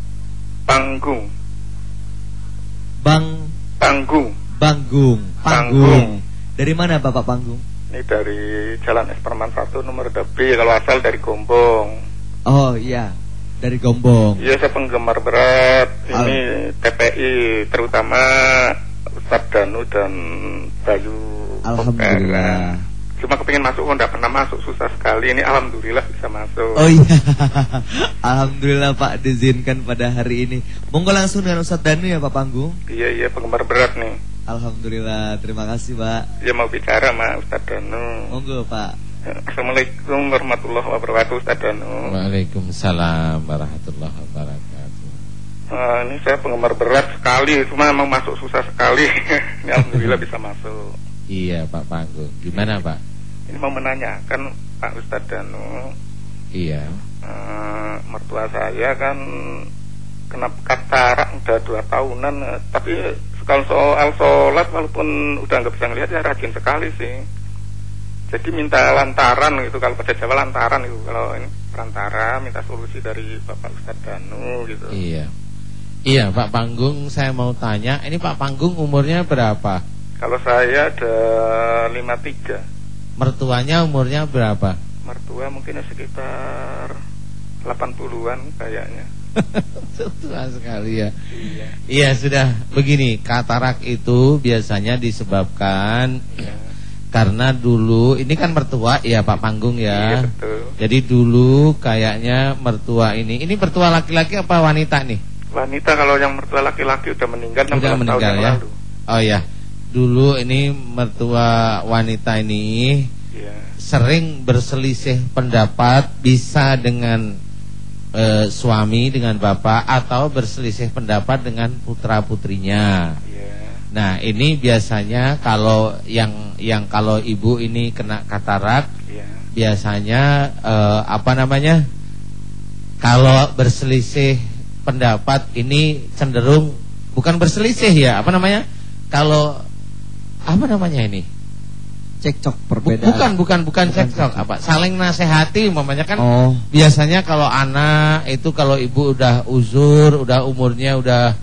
Panggung. Dari mana Bapak Panggung? Ini dari Jalan Esperman 1 nomor B, kalau asal dari Gombong. Oh iya, dari Gombong. Iya, saya penggemar berat. Ini TPI, terutama Ustadz Danu dan Bayu. Alhamdulillah. Cuma kepingin masuk, kok nggak pernah masuk, susah sekali. Ini alhamdulillah bisa masuk. Oh iya, alhamdulillah Pak diizinkan pada hari ini. Monggo langsung dengan Ustadz Danu ya Pak Panggung. Iya, penggemar berat nih. Alhamdulillah, terima kasih Pak. Ya mau bicara sama Ustadz Danu. Monggo Pak. Assalamualaikum warahmatullahi wabarakatuh Ustadz Danu. Waalaikumsalam warahmatullahi wabarakatuh. Ini saya penggemar berat sekali, cuma memang masuk susah sekali. Ini alhamdulillah bisa masuk. Iya Pak Panggung. Gimana Pak? Ini mau menanyakan Pak Ustadz Danu. Iya. Mertua saya kan kena katarak udah 2 tahunan, tapi kalau soal sholat walaupun udah nggak bisa ngelihat ya rajin sekali sih. Jadi minta lantaran gitu, kalau pada Jawa lantaran gitu, kalau ini perantara minta solusi dari Bapak Ustadz Danu gitu. Iya Pak Panggung, saya mau tanya, ini Pak Panggung umurnya berapa? Kalau saya ada 53. Mertuanya umurnya berapa? Mertua mungkin sekitar 80-an kayaknya. Tua sekali ya. Iya sudah begini, katarak itu biasanya disebabkan karena dulu ini kan mertua ya Pak Panggung ya. Iya betul. Jadi dulu kayaknya mertua ini mertua laki-laki apa wanita nih? Wanita, kalau yang mertua laki-laki udah meninggal 16 Udah meninggal tahun yang ya. lalu. Oh ya. Dulu ini mertua wanita ini sering berselisih pendapat, bisa dengan suami, dengan bapak, atau berselisih pendapat dengan putra-putrinya. Nah, ini biasanya kalau yang kalau ibu ini kena katarak, biasanya kalau berselisih pendapat ini cenderung bukan berselisih ya, kalau ini cekcok perbedaan. Bukan cekcok, saling nasihati umpamanya kan. Biasanya kalau anak itu, kalau ibu udah uzur, udah umurnya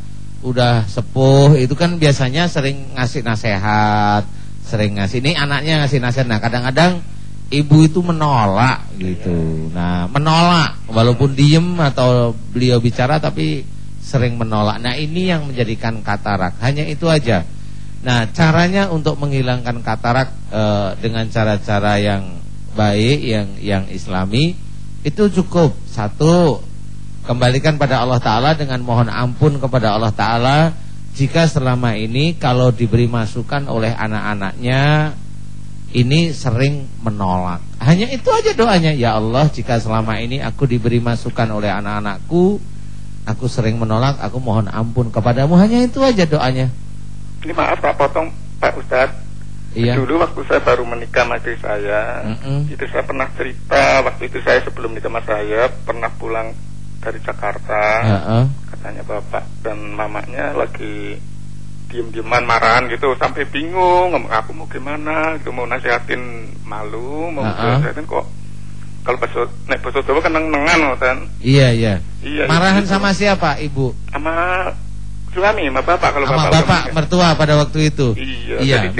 udah sepuh, itu kan biasanya sering ngasih nasihat, ini anaknya ngasih nasihat. Nah, kadang-kadang ibu itu menolak gitu. Nah, menolak walaupun diem atau beliau bicara tapi sering menolak. Nah, ini yang menjadikan katarak. Hanya itu aja. Nah, caranya untuk menghilangkan katarak dengan cara-cara yang baik, yang islami, itu cukup. Satu, kembalikan pada Allah Ta'ala dengan mohon ampun kepada Allah Ta'ala jika selama ini kalau diberi masukan oleh anak-anaknya ini sering menolak. Hanya itu aja doanya. Ya Allah, jika selama ini aku diberi masukan oleh anak-anakku, aku sering menolak, aku mohon ampun kepadamu. Hanya itu aja doanya. Ini maaf Pak potong Pak Ustadz. Iya. Dulu waktu saya baru menikah sama istri saya, itu saya pernah cerita. Waktu itu saya sebelum nikah sama saya pernah pulang dari Jakarta. Katanya bapak dan mamanya lagi diem-dieman marahan gitu, sampai bingung aku mau gimana gitu, mau nasihatin malu, mau nasihatin kok kalau naik basa Jawa kan nengan kan. Iya. Marahan gitu. Sama siapa ibu? Sama suami, sama bapak. Kalau sama bapak mertua pada waktu itu. Iya.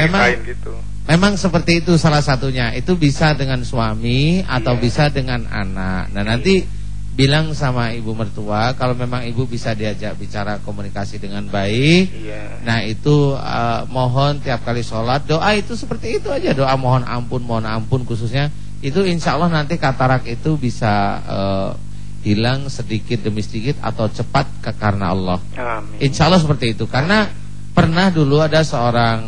Memang seperti itu salah satunya. Itu bisa dengan suami atau bisa dengan anak. Nah, nanti bilang sama ibu mertua kalau memang ibu bisa diajak bicara komunikasi dengan baik. Nah, itu mohon tiap kali sholat doa itu seperti itu aja, doa mohon ampun khususnya. Itu insya Allah nanti katarak itu bisa hilang sedikit demi sedikit atau cepat karena Allah. Insya Allah seperti itu. Karena pernah dulu ada seorang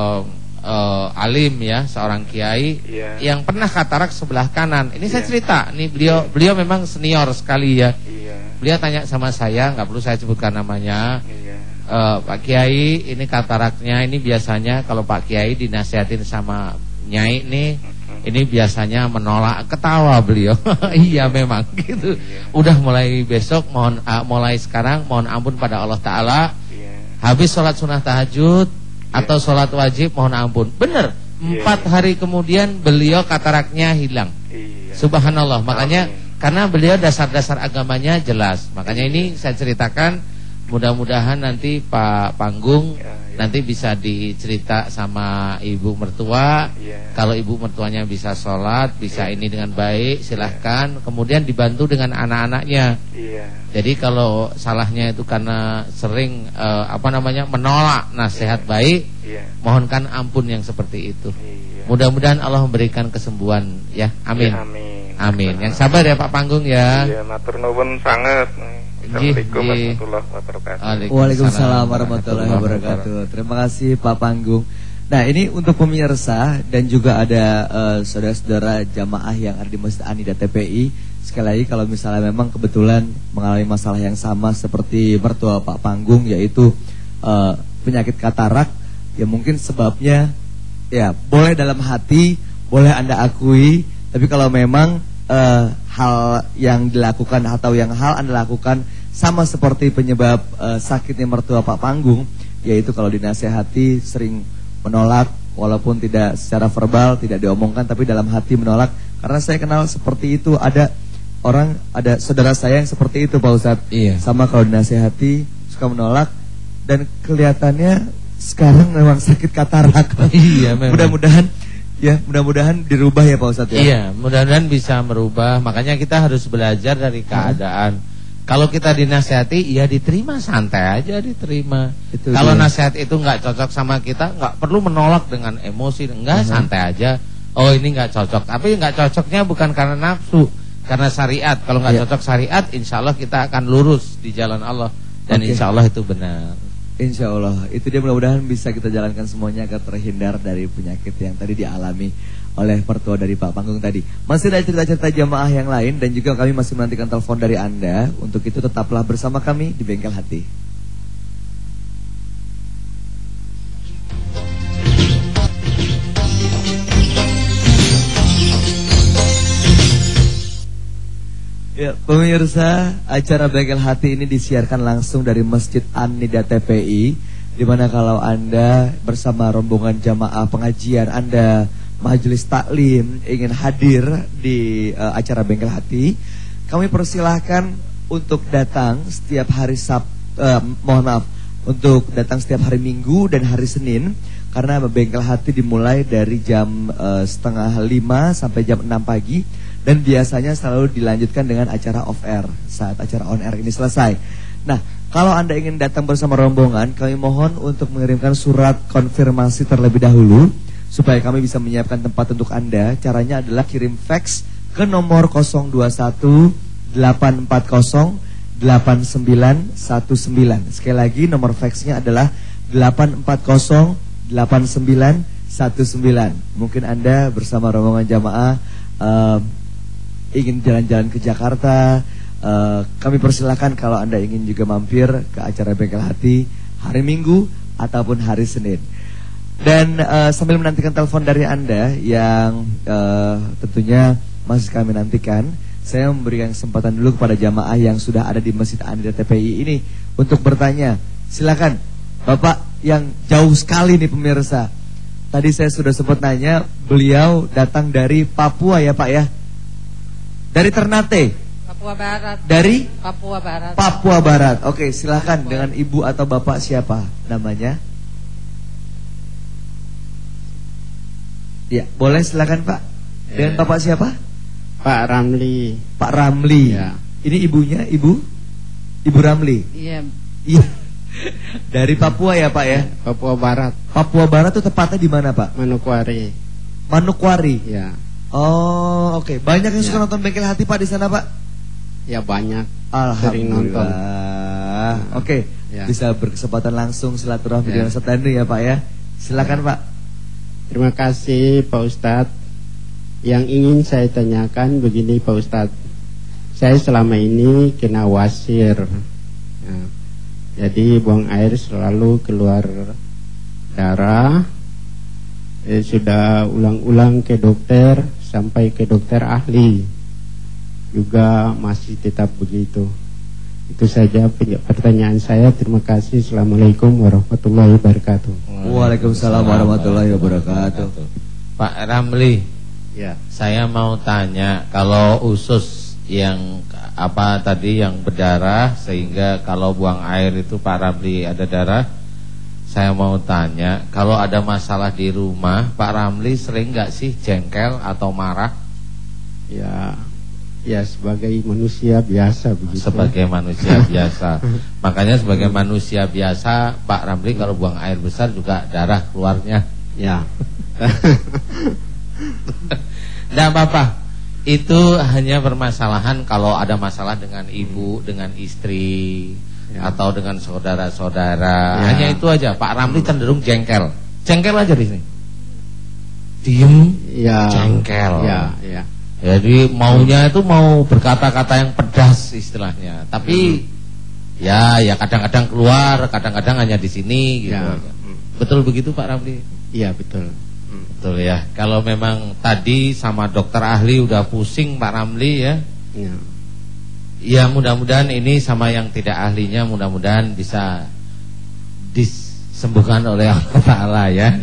alim ya, seorang kiai yang pernah katarak sebelah kanan. Ini saya cerita, ini beliau memang senior sekali ya. Beliau tanya sama saya, nggak perlu saya sebutkan namanya. Pak Kiai, ini kataraknya ini biasanya kalau Pak Kiai dinasihatin sama nyai nih, ini biasanya menolak, ketawa beliau. Iya memang gitu. Udah mulai besok mulai sekarang mohon ampun pada Allah Ta'ala. Habis sholat sunnah tahajud atau sholat wajib mohon ampun. Bener, 4 hari kemudian beliau kataraknya hilang. Subhanallah. Makanya karena beliau dasar-dasar agamanya jelas. Makanya ini saya ceritakan, mudah-mudahan nanti Pak Panggung nanti bisa dicerita sama ibu mertua. Kalau ibu mertuanya bisa sholat, bisa ini dengan baik, silahkan. Kemudian dibantu dengan anak-anaknya. Jadi kalau salahnya itu karena sering menolak nasihat baik, mohonkan ampun yang seperti itu. Mudah-mudahan Allah memberikan kesembuhan ya. Amin. Amin. Yang sabar ya Pak Panggung ya. Iya, matur nuwun sangat. Assalamualaikum warahmatullahi wabarakatuh. Waalaikumsalam warahmatullahi wabarakatuh. Terima kasih Pak Panggung. Nah, ini untuk pemirsa dan juga ada saudara-saudara jamaah yang ada di Masjid Anida TPI. Sekali lagi kalau misalnya memang kebetulan mengalami masalah yang sama seperti mertua Pak Panggung, yaitu penyakit katarak, ya mungkin sebabnya ya boleh dalam hati, boleh Anda akui, tapi kalau memang hal yang dilakukan atau yang hal Anda lakukan sama seperti penyebab sakitnya mertua Pak Panggung, yaitu kalau dinasehati sering menolak, walaupun tidak secara verbal, tidak diomongkan, tapi dalam hati menolak. Karena saya kenal seperti itu, ada saudara saya yang seperti itu Pak Ustadz. Sama kalau dinasehati suka menolak, dan kelihatannya sekarang memang sakit katarak. Mudah-mudahan Ya, mudah-mudahan dirubah ya Pak Ustadz ya. Iya, mudah-mudahan bisa merubah. Makanya kita harus belajar dari keadaan. Kalau kita dinasihati, ya diterima, santai aja diterima. Kalau nasihat itu nggak cocok sama kita, nggak perlu menolak dengan emosi, enggak, santai aja. Oh ini nggak cocok, tapi nggak cocoknya bukan karena nafsu, karena syariat. Kalau nggak cocok syariat, insya Allah kita akan lurus di jalan Allah dan insya Allah itu benar. Insya Allah, itu dia, mudah-mudahan bisa kita jalankan semuanya agar terhindar dari penyakit yang tadi dialami oleh pertua dari Pak Panggung tadi. Masih ada cerita-cerita jamaah yang lain dan juga kami masih menantikan telepon dari Anda. Untuk itu tetaplah bersama kami di Bengkel Hati. Ya, pemirsa, acara Bengkel Hati ini disiarkan langsung dari Masjid An-Nida TPI, di mana kalau Anda bersama rombongan jamaah pengajian, Anda majelis taklim ingin hadir di acara Bengkel Hati, kami persilahkan untuk datang setiap hari untuk datang setiap hari Minggu dan hari Senin, karena Bengkel Hati dimulai dari jam 4:30 sampai jam 6 pagi. Dan biasanya selalu dilanjutkan dengan acara off air saat acara on air ini selesai. Nah, kalau Anda ingin datang bersama rombongan, kami mohon untuk mengirimkan surat konfirmasi terlebih dahulu supaya kami bisa menyiapkan tempat untuk Anda. Caranya adalah kirim fax ke nomor 021 840 8919. Sekali lagi nomor faxnya adalah 840 8919. Mungkin Anda bersama rombongan jamaah ingin jalan-jalan ke Jakarta, kami persilakan kalau Anda ingin juga mampir ke acara Bengkel Hati hari Minggu ataupun hari Senin. Dan sambil menantikan telepon dari Anda yang tentunya masih kami nantikan, saya memberikan kesempatan dulu kepada jamaah yang sudah ada di Masjid An-Nida TPI ini untuk bertanya. Silakan Bapak yang jauh sekali nih pemirsa. Tadi saya sudah sempat nanya, beliau datang dari Papua ya Pak ya? Dari Ternate? Papua Barat. Dari? Papua Barat. Papua Barat. Oke, silakan dengan Ibu atau Bapak siapa namanya? Ya, boleh silakan Pak. Dengan Bapak siapa? Pak Ramli. Pak Ramli. Ya. Ini ibunya, Ibu Ramli. Iya. Iya. Dari Papua ya Pak ya? Papua Barat. Papua Barat itu tepatnya di mana Pak? Manokwari. Manokwari. Ya. Oh, oke. Banyak yang suka nonton Bengkel Hati Pak di sana Pak? Ya banyak. Alhamdulillah. Oke. Ya. Bisa berkesempatan langsung silaturahmi dengan Ustaz Danu ya Pak ya. Silakan Pak. Terima kasih Pak Ustadz. Yang ingin saya tanyakan begini Pak Ustadz. Saya selama ini kena wasir. Ya. Jadi buang air selalu keluar darah. Sudah ulang-ulang ke dokter, sampai ke dokter ahli juga masih tetap begitu. Itu saja pertanyaan saya. Terima kasih. Assalamualaikum warahmatullahi wabarakatuh. Waalaikumsalam warahmatullahi wabarakatuh. Pak Ramli, ya, saya mau tanya, kalau usus yang apa tadi yang berdarah sehingga kalau buang air itu Pak Ramli ada darah, saya mau tanya, kalau ada masalah di rumah, Pak Ramli sering nggak sih jengkel atau marah? Ya sebagai manusia biasa begitu. Sebagai manusia biasa. Makanya sebagai manusia biasa, Pak Ramli kalau buang air besar juga darah keluarnya. Ya. Nah Bapak, itu hanya permasalahan kalau ada masalah dengan ibu, dengan istri, atau dengan saudara-saudara. Hanya itu aja. Pak Ramli cenderung jengkel. Jengkel aja di sini. Diem, jengkel. Ya. Jadi maunya itu mau berkata-kata yang pedas istilahnya. Tapi ya kadang-kadang keluar, kadang-kadang hanya di sini gitu. Betul begitu Pak Ramli? Iya, betul. Betul ya. Kalau memang tadi sama dokter ahli udah pusing Pak Ramli ya. Iya. Ya mudah-mudahan ini sama yang tidak ahlinya mudah-mudahan bisa disembuhkan oleh Allah Ta'ala ya.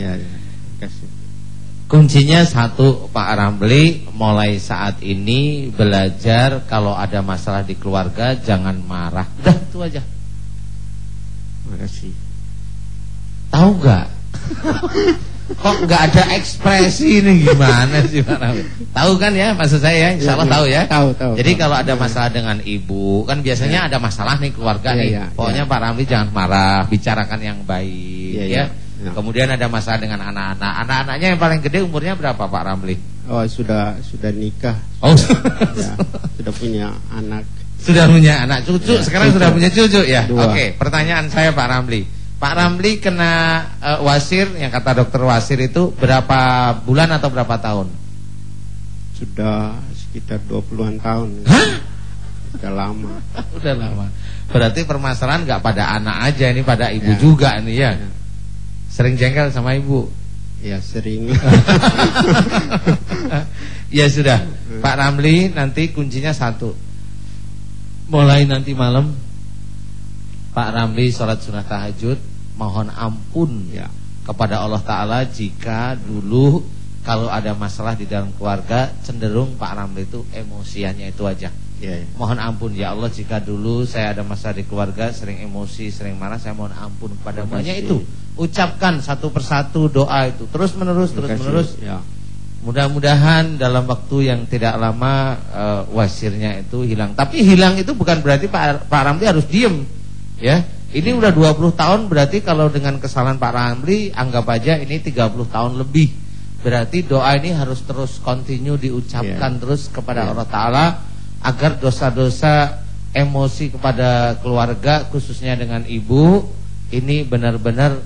Kuncinya satu Pak Ramli, mulai saat ini belajar kalau ada masalah di keluarga jangan marah. Udah itu aja. Terima kasih. Tahu gak? kok nggak ada ekspresi ini, gimana sih Pak Ramli? Tahu kan ya maksud saya ya? Insya Allah tahu ya. Tahu. Jadi kalau ada masalah dengan ibu, kan biasanya ada masalah nih keluarga nih. Pokoknya Pak Ramli jangan marah, bicarakan yang baik ya. Kemudian ada masalah dengan anak-anak. Anak-anaknya yang paling gede umurnya berapa Pak Ramli? Oh, sudah nikah. Oh, ya, sudah punya anak. Sudah punya anak, cucu. Sekarang sudah punya cucu ya. 2. Oke, pertanyaan saya Pak Ramli. Pak Ramli kena wasir, yang kata dokter wasir itu berapa bulan atau berapa tahun? Sudah sekitar 20-an tahun. Hah? Sudah lama. Udah lama. Berarti permasalahan nggak pada anak aja, ini pada ibu juga nih ya. Sering jengkel sama ibu? Ya sering. Ya sudah, Pak Ramli, nanti kuncinya satu. Mulai nanti malam Pak Ramli sholat sunnah tahajud, mohon ampun ya kepada Allah Ta'ala jika dulu kalau ada masalah di dalam keluarga cenderung Pak Ramli itu emosiannya itu aja. Mohon ampun ya Allah jika dulu saya ada masalah di keluarga, sering emosi, sering marah, saya mohon ampun kepada banyak itu. Ucapkan satu persatu doa itu terus menerus ya. Mudah-mudahan dalam waktu yang tidak lama wasirnya itu hilang. Tapi hilang itu bukan berarti Pak Ramli harus diem ya. Ini udah 20 tahun, berarti kalau dengan kesalahan Pak Ramli anggap aja ini 30 tahun lebih. Berarti doa ini harus terus continue diucapkan terus kepada Allah Ta'ala agar dosa-dosa emosi kepada keluarga khususnya dengan ibu ini benar-benar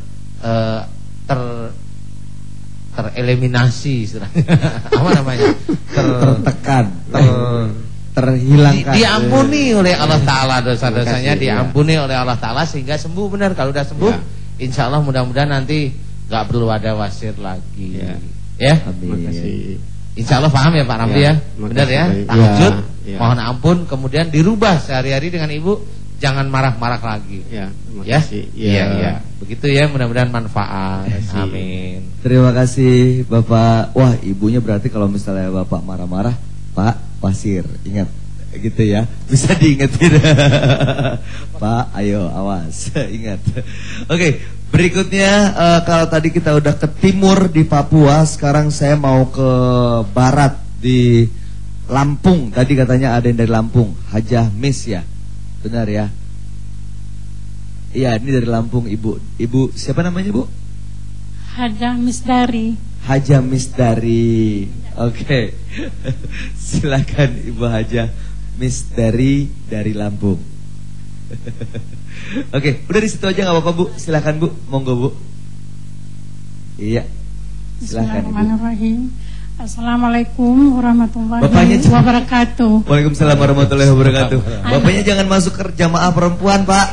tereliminasi apa namanya? Tertekan, terhilangkan. Diampuni oleh Allah Ta'ala dosa-dosanya, diampuni oleh Allah Ta'ala sehingga sembuh benar. Kalau udah sembuh insya Allah mudah-mudahan nanti gak perlu ada wasir lagi ya. Amin. Insya Allah paham ya Pak Ramli ya. Benar ya, tahajud mohon ampun, kemudian dirubah sehari-hari dengan ibu, jangan marah-marah lagi ya. Iya. Begitu ya, mudah-mudahan manfaat. Amin. Terima kasih Bapak. Wah, ibunya berarti kalau misalnya Bapak marah-marah, Pak, pasir, ingat gitu ya. Bisa diingetin. Pak, ayo awas. Ingat. Oke, berikutnya kalau tadi kita udah ke timur di Papua, sekarang saya mau ke barat di Lampung. Tadi katanya ada yang dari Lampung, Hajah Miss ya. Benar ya? Iya, ini dari Lampung Ibu. Ibu siapa namanya Bu? Hajah Misdari. Hajah Misdari. Oke. Silakan Ibu Hajah Misdari dari Lampung. Oke, udah di situ aja nggak apa-apa Bu. Silakan Bu, monggo Bu. Iya. Silakan Ibu. Bismillahirrahmanirrahim. Assalamualaikum warahmatullahi wabarakatuh. Waalaikumsalam warahmatullahi wabarakatuh. Bapaknya jangan masuk ke jamaah perempuan Pak.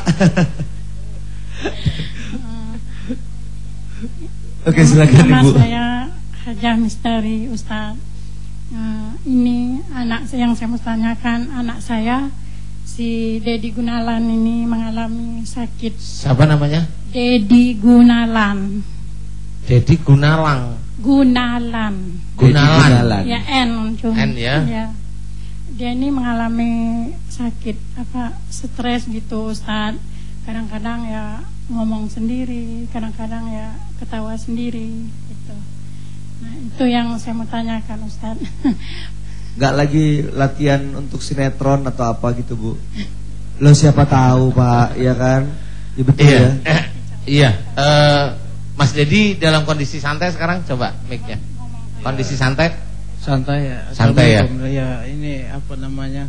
Oke, silakan Ibu. Nama saya Hajah Misteri Ustaz. Ini anak yang saya mau tanyakan, anak saya si Dedi Gunalan ini mengalami sakit. Siapa namanya? Dedi Gunalan. Dedi Gunalang. Gunalan. Ya N cuma. N ya. Dia ini mengalami sakit stres gitu Ustaz. Kadang-kadang ya ngomong sendiri, kadang-kadang ya ketawa sendiri gitu. Nah, itu yang saya mau tanyakan Ustaz. Gak lagi latihan untuk sinetron atau apa gitu Bu? Lo siapa tahu Pak, ya kan? Ya betul ya. Iya. Mas Dedi dalam kondisi santai sekarang, coba mic-nya. Kondisi santai? Santai ya. Santai ya. Ya ini apa namanya?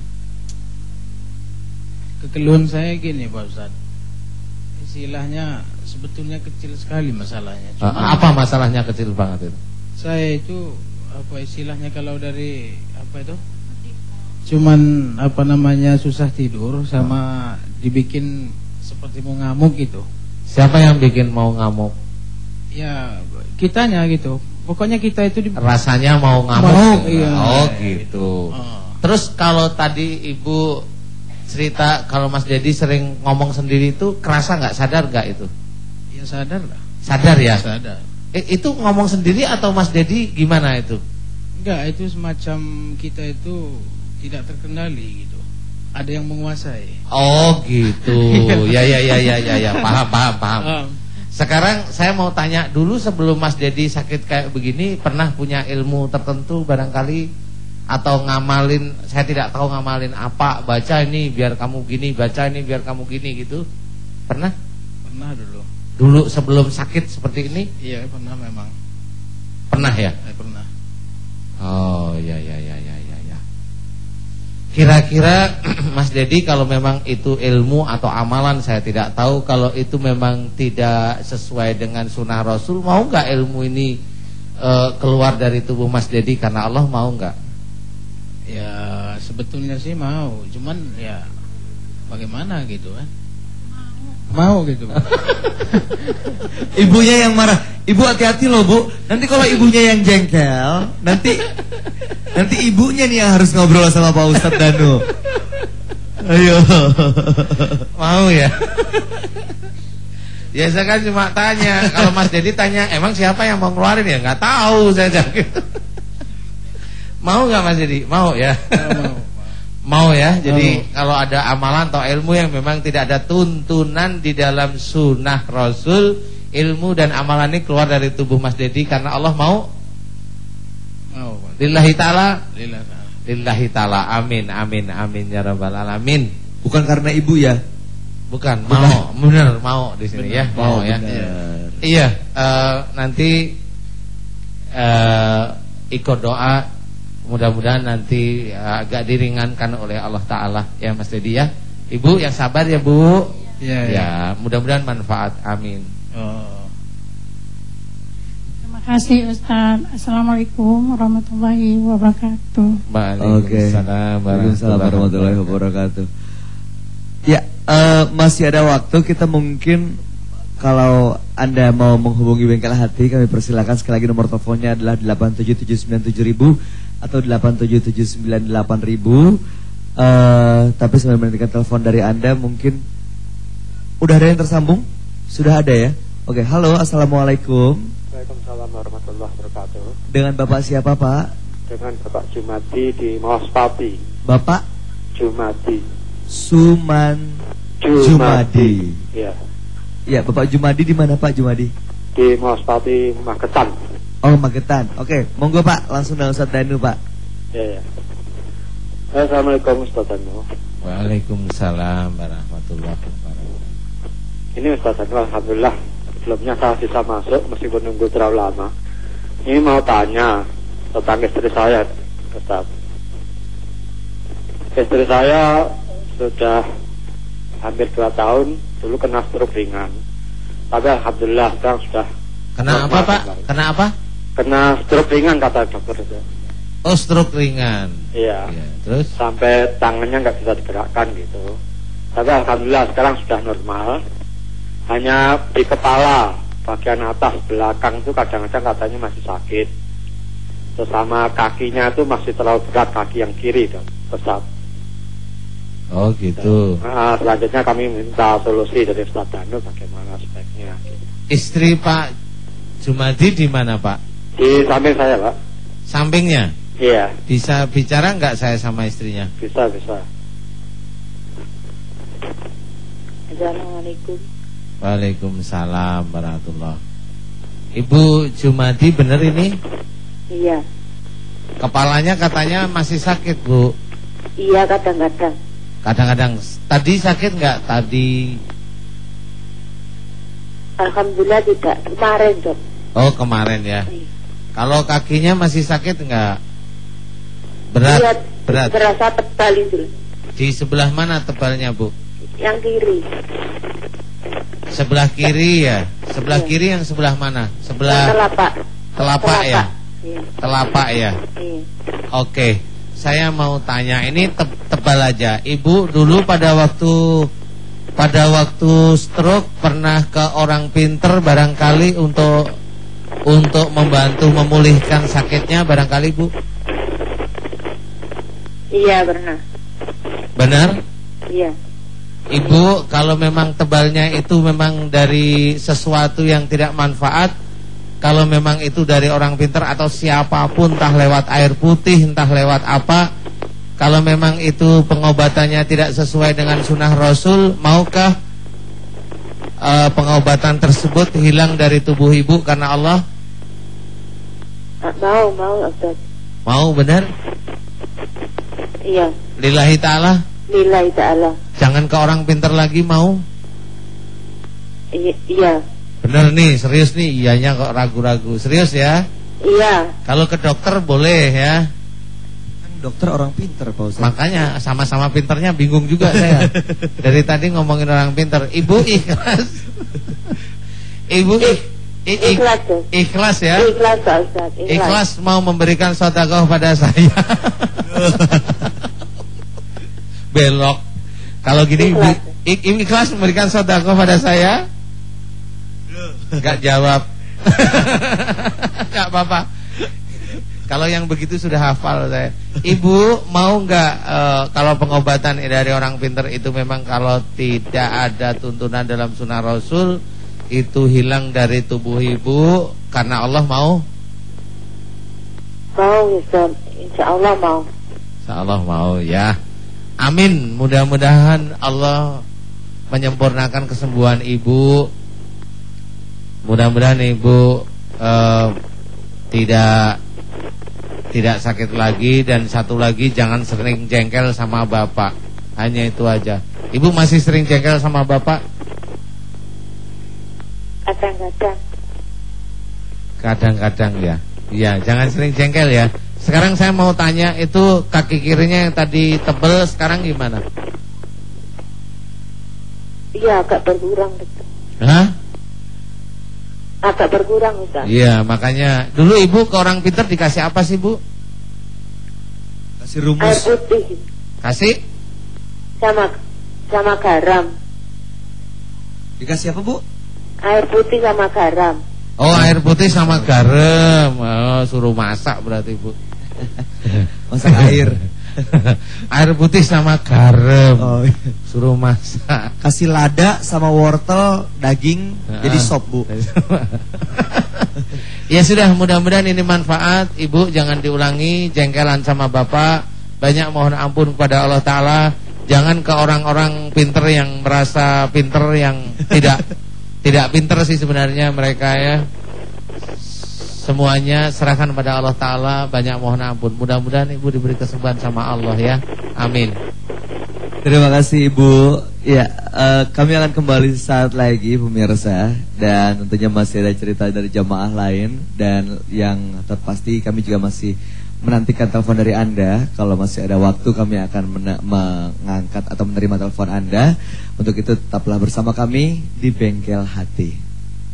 Kekeluhan saya gini Pak Ustaz. Istilahnya sebetulnya kecil sekali masalahnya. Apa masalahnya kecil banget itu? Saya itu apa istilahnya kalau dari apa itu? Cuman apa namanya susah tidur sama dibikin seperti mau ngamuk gitu. Siapa yang bikin mau ngamuk? Ya kitanya gitu. Pokoknya kita itu rasanya mau ngamuk. Iya. Oh gitu. Terus kalau tadi Ibu cerita kalau Mas Dedi sering ngomong sendiri itu kerasa nggak, sadar nggak itu? Ya sadar lah. Sadar ya? Sadar. Itu ngomong sendiri atau Mas Dedi gimana itu? Enggak, itu semacam kita itu tidak terkendali gitu. Ada yang menguasai. Oh gitu. Ya. Paham. Sekarang saya mau tanya dulu, sebelum Mas Dedi sakit kayak begini, pernah punya ilmu tertentu barangkali? Atau ngamalin, saya tidak tahu ngamalin apa, baca ini biar kamu gini, baca ini biar kamu gini gitu. Pernah? Pernah dulu. Dulu sebelum sakit seperti ini? Iya, pernah memang. Pernah ya? Pernah. Oh, ya. Kira-kira Mas Dedi, kalau memang itu ilmu atau amalan saya tidak tahu, kalau itu memang tidak sesuai dengan sunnah Rasul, mau nggak ilmu ini keluar dari tubuh Mas Dedi karena Allah, mau nggak? Ya sebetulnya sih mau, cuman ya bagaimana gitu kan? Mau gitu. Ibunya yang marah. Ibu hati-hati loh Bu. Nanti kalau ibunya yang jengkel, nanti ibunya nih yang harus ngobrol sama Pak Ustadz Danu. Ayo. Mau ya? Ya saya kan cuma tanya. Kalau Mas Dedi tanya, emang siapa yang mau ngeluarin ya? Nggak tahu saya gitu. Mau nggak Mas Dedi? Mau ya? Mau ya. Jadi kalau ada amalan atau ilmu yang memang tidak ada tuntunan di dalam sunnah Rasul, ilmu dan amalan ini keluar dari tubuh Mas Dedi karena Allah mau? Mau. Lillahi ta'ala. Lillahi ta'ala. Amin ya rabbal alamin. Bukan karena ibu ya? Bukan, mau. Benar, mau di sini ya. Mau ya. Iya, nanti ikut doa, mudah-mudahan nanti agak diringankan oleh Allah Ta'ala ya Mas Dedi ya. Ibu yang sabar ya Bu. Ya, mudah-mudahan manfaat. Amin. Terima kasih Ustaz. Assalamualaikum warahmatullahi wabarakatuh. Waalaikumsalam warahmatullahi wabarakatuh. Ya, masih ada waktu. Kita mungkin, kalau Anda mau menghubungi Bengkel Hati, kami persilakan. Sekali lagi nomor teleponnya adalah 87797000 atau 87798000. Tapi sebelum menantikan telepon dari Anda, mungkin udah ada yang tersambung? Sudah ada ya? Oke, halo, assalamualaikum. Waalaikumsalam warahmatullahi wabarakatuh. Dengan Bapak siapa Pak? Dengan Bapak Jumadi di Mospati. Bapak? Jumadi. Jumadi. Iya. Ya, Bapak Jumadi di mana Pak Jumadi? Di Mospati, Magetan. Oh, Magetan. Oke, monggo Pak, langsung dengan Ustaz Danu Pak. Iya. Assalamualaikum Ustaz Danu. Waalaikumsalam warahmatullahi wabarakatuh. Ini Ustaz Danu, alhamdulillah sebelumnya saya bisa masuk meskipun nunggu terlalu lama. Ini mau tanya tentang istri saya, Ustaz. Istri saya sudah hampir 2 tahun, dulu kena stroke ringan. Tapi alhamdulillah sekarang sudah. Kena apa Pak? Kena apa? Kena stroke ringan kata dokter. Oh, stroke ringan. Iya. Terus? Sampai tangannya nggak bisa digerakkan gitu. Tapi alhamdulillah sekarang sudah normal. Hanya di kepala bagian atas belakang itu kadang-kadang katanya masih sakit. Terus sama kakinya itu masih terlalu berat, kaki yang kiri dan Ustaz. Oh gitu. Nah, selanjutnya kami minta solusi dari Ustaz Danu bagaimana sebaiknya. Istri Pak Jumadi di mana Pak? Di samping saya Pak. Sampingnya? Iya. Bisa bicara nggak saya sama istrinya? Bisa. Assalamualaikum. Waalaikumsalam warahmatullahi. Ibu Jumadi benar ini? Iya. Kepalanya katanya masih sakit Bu. Iya, kadang-kadang. Kadang-kadang. Tadi sakit nggak tadi? Alhamdulillah tidak. Kemarin Dok. Oh kemarin ya. Kalau kakinya masih sakit nggak? Berat. Iya, berat. Berasa tebal itu. Di sebelah mana tebalnya Bu? Yang kiri. Sebelah kiri ya. Sebelah kiri yang sebelah mana? Sebelah telapak. Telapak ya. Iya. Telapak ya. Iya. Oke. Saya mau tanya, ini tebal aja. Ibu dulu pada waktu stroke pernah ke orang pinter barangkali untuk membantu memulihkan sakitnya barangkali Bu? Iya, pernah. Benar? Iya. Ibu, kalau memang tebalnya itu memang dari sesuatu yang tidak manfaat, kalau memang itu dari orang pintar atau siapapun, entah lewat air putih, entah lewat apa, kalau memang itu pengobatannya tidak sesuai dengan sunnah Rasul, maukah pengobatan tersebut hilang dari tubuh ibu karena Allah? Mau Ustaz. Mau, benar? Iya. Lillahi ta'ala? Lillahi ta'ala. Jangan ke orang pintar lagi, mau? Iya. Bener nih, serius nih, iyanya kok ragu-ragu. Serius ya? Iya. Kalau ke dokter boleh ya. Kan dokter orang pintar, Pak Ustaz. Makanya sama-sama pintarnya bingung juga saya. Dari tadi ngomongin orang pintar. Ibu ikhlas. Ibu ikhlas ya? Ikhlas, Pak Ustaz. Ikhlas mau memberikan sedekah pada saya. Belok. Kalau gini ikhlas memberikan sedekah pada saya? Gak jawab. Gak apa-apa. Kalau yang begitu sudah hafal saya. Ibu mau gak kalau pengobatan dari orang pintar itu memang kalau tidak ada tuntunan dalam sunnah Rasul itu hilang dari tubuh ibu karena Allah mau? Mau Ustaz. Insya Allah mau. Insya Allah mau ya. Amin. Mudah-mudahan Allah menyempurnakan kesembuhan ibu. Mudah-mudahan ibu tidak sakit lagi. Dan satu lagi, jangan sering jengkel sama bapak. Hanya itu aja. Ibu masih sering jengkel sama bapak? Kadang-kadang. Kadang-kadang ya. Iya, jangan sering jengkel ya. Sekarang saya mau tanya, itu kaki kirinya yang tadi tebel sekarang gimana? Iya, agak berkurang betul. Hah? Agak berkurang Ustaz. Iya, makanya dulu ibu ke orang pintar dikasih apa sih, Bu? Kasih rumus. Air putih. Kasih? Sama garam. Dikasih apa, Bu? Air putih sama garam. Oh, air putih sama garam. Oh, suruh masak berarti, Bu. Masak air. Air putih sama garam. Oh, suruh masak. Kasih lada sama wortel, daging, jadi sop, Bu. Ya sudah, mudah-mudahan ini manfaat. Ibu jangan diulangi jengkelan sama bapak. Banyak mohon ampun kepada Allah Ta'ala. Jangan ke orang-orang pinter yang merasa pinter yang tidak pinter sih sebenarnya mereka ya. Semuanya serahkan pada Allah Ta'ala. Banyak mohon ampun. Mudah-mudahan ibu diberi kesembuhan sama Allah ya. Amin. Terima kasih Ibu. Ya, kami akan kembali saat lagi pemirsa. Dan tentunya masih ada cerita dari jamaah lain. Dan yang terpasti kami juga masih menantikan telepon dari Anda. Kalau masih ada waktu kami akan mengangkat atau menerima telepon Anda. Untuk itu tetaplah bersama kami di Bengkel Hati.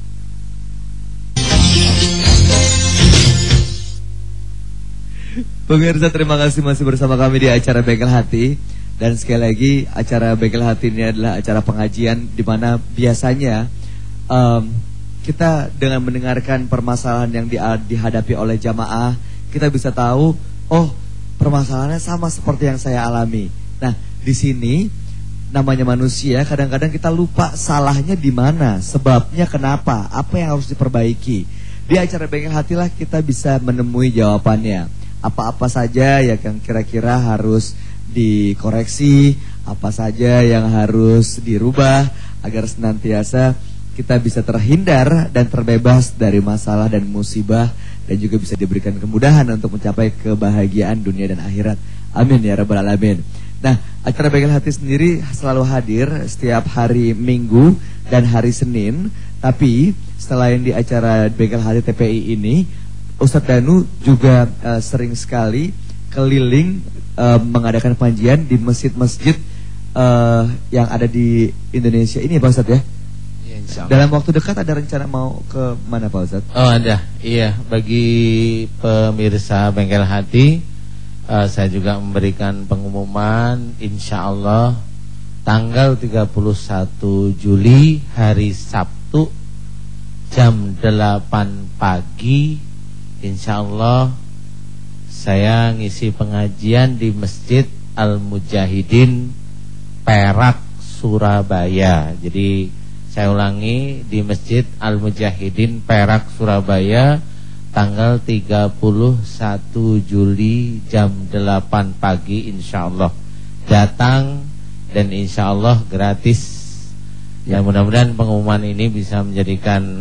Pemirsa, terima kasih masih bersama kami di acara Bengkel Hati. Dan sekali lagi, acara Bengkel Hati ini adalah acara pengajian di mana biasanya kita dengan mendengarkan permasalahan yang dihadapi oleh jamaah, kita bisa tahu, oh permasalahannya sama seperti yang saya alami. Nah, di sini namanya manusia, kadang-kadang kita lupa salahnya di mana, sebabnya kenapa, apa yang harus diperbaiki. Di acara Bengkel Hatilah kita bisa menemui jawabannya. Apa-apa saja yang kira-kira harus dikoreksi, apa saja yang harus dirubah agar senantiasa kita bisa terhindar dan terbebas dari masalah dan musibah, dan juga bisa diberikan kemudahan untuk mencapai kebahagiaan dunia dan akhirat. Amin ya rabbal alamin. Nah, acara Bengkel Hati sendiri selalu hadir setiap hari Minggu dan hari Senin. Tapi selain di acara Bengkel Hati TPI ini, Ustadz Danu juga sering sekali keliling mengadakan pengajian di masjid-masjid yang ada di Indonesia ini, Pak Ustadz ya? Ya, dalam waktu dekat ada rencana mau ke mana, Pak Ustadz? Oh ada, iya. Bagi pemirsa Bengkel Hati, saya juga memberikan pengumuman, insya Allah tanggal 31 Juli hari Sabtu jam 8 pagi. Insya Allah saya ngisi pengajian di Masjid Al-Mujahidin Perak, Surabaya. Jadi saya ulangi, di Masjid Al-Mujahidin Perak, Surabaya, tanggal 31 Juli jam 8 pagi insya Allah. Datang dan insya Allah gratis. Dan mudah-mudahan pengumuman ini bisa menjadikan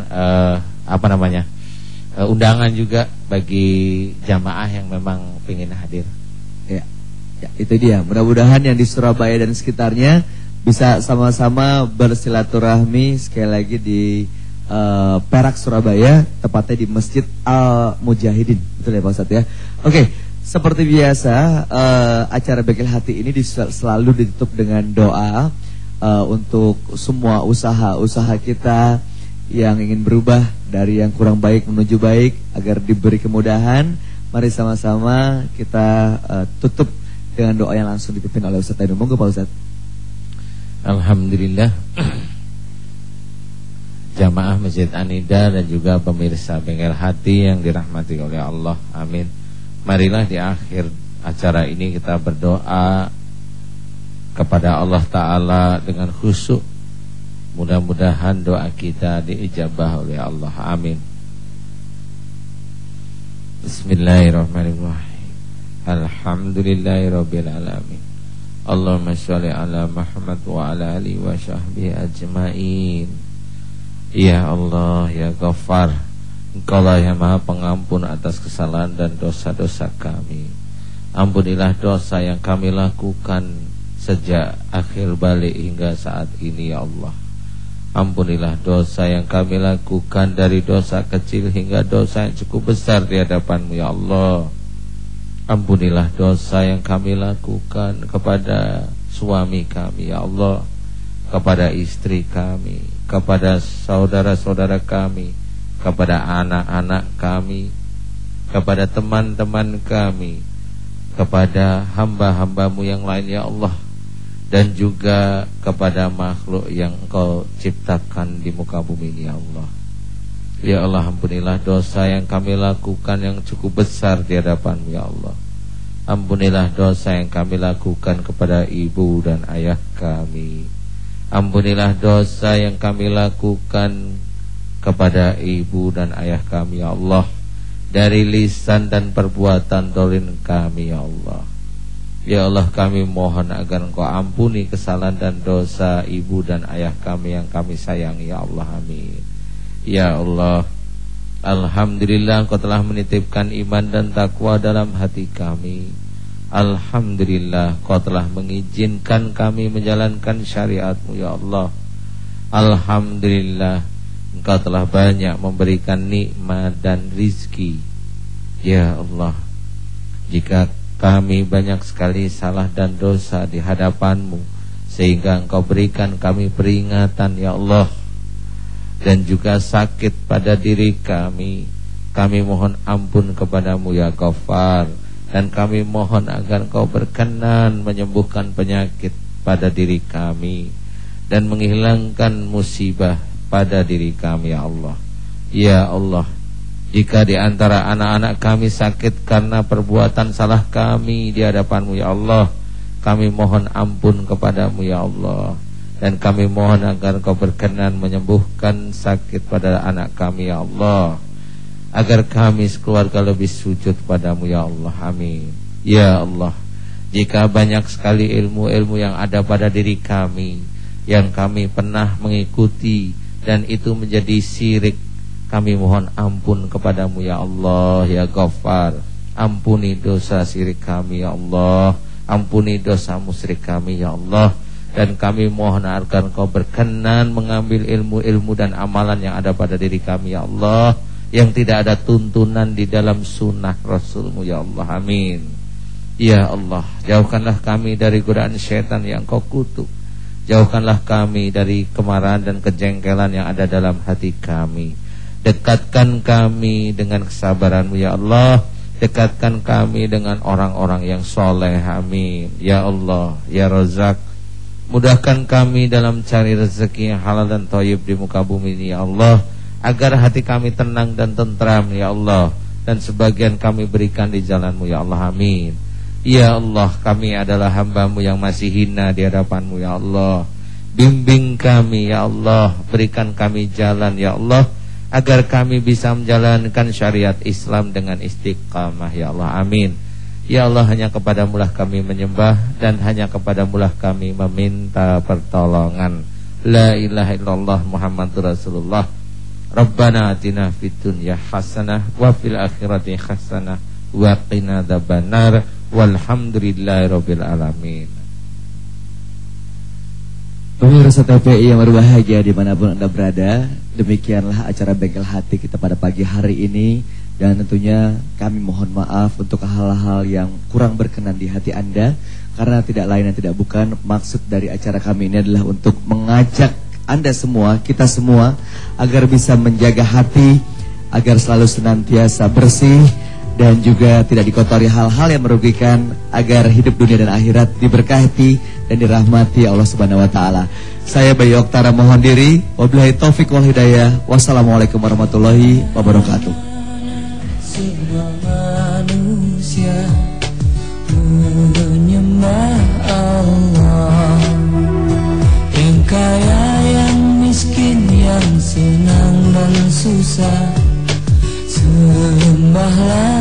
undangan juga bagi jamaah yang memang ingin hadir. Ya, itu dia. Mudah-mudahan yang di Surabaya dan sekitarnya bisa sama-sama bersilaturahmi sekali lagi di Perak Surabaya, tepatnya di Masjid Al Mujahidin. Betul ya Pak Ustadz ya. Oke, seperti biasa acara Bengkel Hati ini selalu ditutup dengan doa untuk semua usaha-usaha kita yang ingin berubah dari yang kurang baik menuju baik agar diberi kemudahan. Mari sama-sama kita tutup dengan doa yang langsung dipimpin oleh Ustadz Ainul. Monggo Pak Ustadz. Alhamdulillah, jamaah Masjid An-Nida dan juga pemirsa Bengkel Hati yang dirahmati oleh Allah, amin. Marilah di akhir acara ini kita berdoa kepada Allah Ta'ala dengan khusyuk. Mudah-mudahan doa kita diijabah oleh Allah, amin. Bismillahirrahmanirrahim. Alhamdulillahirabbil alamin. Allahumma sholli ala Muhammad wa ala alihi wa sahbihi ajmain. Ya Allah, ya Ghaffar, Engkaulah yang Maha Pengampun atas kesalahan dan dosa-dosa kami. Ampunilah dosa yang kami lakukan sejak akhir balik hingga saat ini ya Allah. Ampunilah dosa yang kami lakukan dari dosa kecil hingga dosa yang cukup besar di hadapan-Mu ya Allah. Ampunilah dosa yang kami lakukan kepada suami kami ya Allah, kepada istri kami, kepada saudara-saudara kami, kepada anak-anak kami, kepada teman-teman kami, kepada hamba-hamba-Mu yang lain ya Allah, dan juga kepada makhluk yang Engkau ciptakan di muka bumi ini ya Allah. Ya Allah, ampunilah dosa yang kami lakukan yang cukup besar di hadapan-Mu ya Allah. Ampunilah dosa yang kami lakukan kepada ibu dan ayah kami. Ampunilah dosa yang kami lakukan kepada ibu dan ayah kami ya Allah, dari lisan dan perbuatan dolim kami ya Allah. Ya Allah, kami mohon agar Engkau ampuni kesalahan dan dosa ibu dan ayah kami yang kami sayangi ya Allah, amin. Ya Allah, alhamdulillah Engkau telah menitipkan iman dan takwa dalam hati kami. Alhamdulillah Engkau telah mengizinkan kami menjalankan syariat-Mu ya Allah. Alhamdulillah Engkau telah banyak memberikan nikmat dan rizki ya Allah. Jika kami banyak sekali salah dan dosa di hadapan-Mu, sehingga Engkau berikan kami peringatan ya Allah, dan juga sakit pada diri kami mohon ampun kepada-Mu ya Ghaffar. Dan kami mohon agar Engkau berkenan menyembuhkan penyakit pada diri kami dan menghilangkan musibah pada diri kami ya Allah. Ya Allah, jika di antara anak-anak kami sakit karena perbuatan salah kami di hadapan-Mu ya Allah, kami mohon ampun kepada-Mu ya Allah. Dan kami mohon agar Engkau berkenan menyembuhkan sakit pada anak kami ya Allah, agar kami sekeluarga lebih sujud padamu ya Allah, amin. Ya Allah, jika banyak sekali ilmu-ilmu yang ada pada diri kami yang kami pernah mengikuti dan itu menjadi syirik, kami mohon ampun kepadamu ya Allah, ya Ghaffar. Ampuni dosa syirik kami ya Allah, ampuni dosa musyrik kami ya Allah. Dan kami mohon agar Engkau berkenan mengambil ilmu-ilmu dan amalan yang ada pada diri kami ya Allah, yang tidak ada tuntunan di dalam sunnah Rasul-Mu ya Allah, amin. Ya Allah, jauhkanlah kami dari godaan syaitan yang Kau kutuk. Jauhkanlah kami dari kemarahan dan kejengkelan yang ada dalam hati kami. Dekatkan kami dengan kesabaran-Mu ya Allah. Dekatkan kami dengan orang-orang yang soleh, amin. Ya Allah, ya Razak, mudahkan kami dalam cari rezeki yang halal dan thayyib di muka bumi ini ya Allah, agar hati kami tenang dan tentram ya Allah, dan sebagian kami berikan di jalan-Mu ya Allah, amin. Ya Allah, kami adalah hamba-Mu yang masih hina di hadapan-Mu ya Allah. Bimbing kami ya Allah, berikan kami jalan ya Allah, agar kami bisa menjalankan syariat Islam dengan istiqamah ya Allah, amin. Ya Allah, hanya kepadamu lah kami menyembah, dan hanya kepadamu lah kami meminta pertolongan. la ilaha illallah Muhammadur Rasulullah. Rabbana atina fid dunya hasanah wa fil akhirati hasanah wa qina adzabannar walhamdulillahirabbil alamin. Pemirsa TPI yang berbahagia dimanapun Anda berada, demikianlah acara Bengkel Hati kita pada pagi hari ini. Dan tentunya kami mohon maaf untuk hal-hal yang kurang berkenan di hati Anda, karena tidak lain dan tidak bukan maksud dari acara kami ini adalah untuk mengajak Anda semua, kita semua, agar bisa menjaga hati, agar selalu senantiasa bersih dan juga tidak dikotori hal-hal yang merugikan, agar hidup dunia dan akhirat diberkati dan dirahmati Allah Subhanahu wa taala. Saya Bayu Oktara mohon diri, wabillahi taufik wal hidayah. Wassalamualaikum warahmatullahi wabarakatuh. Semua manusia menyembah Allah, yang kaya, yang miskin, yang senang dan susah, sembahlah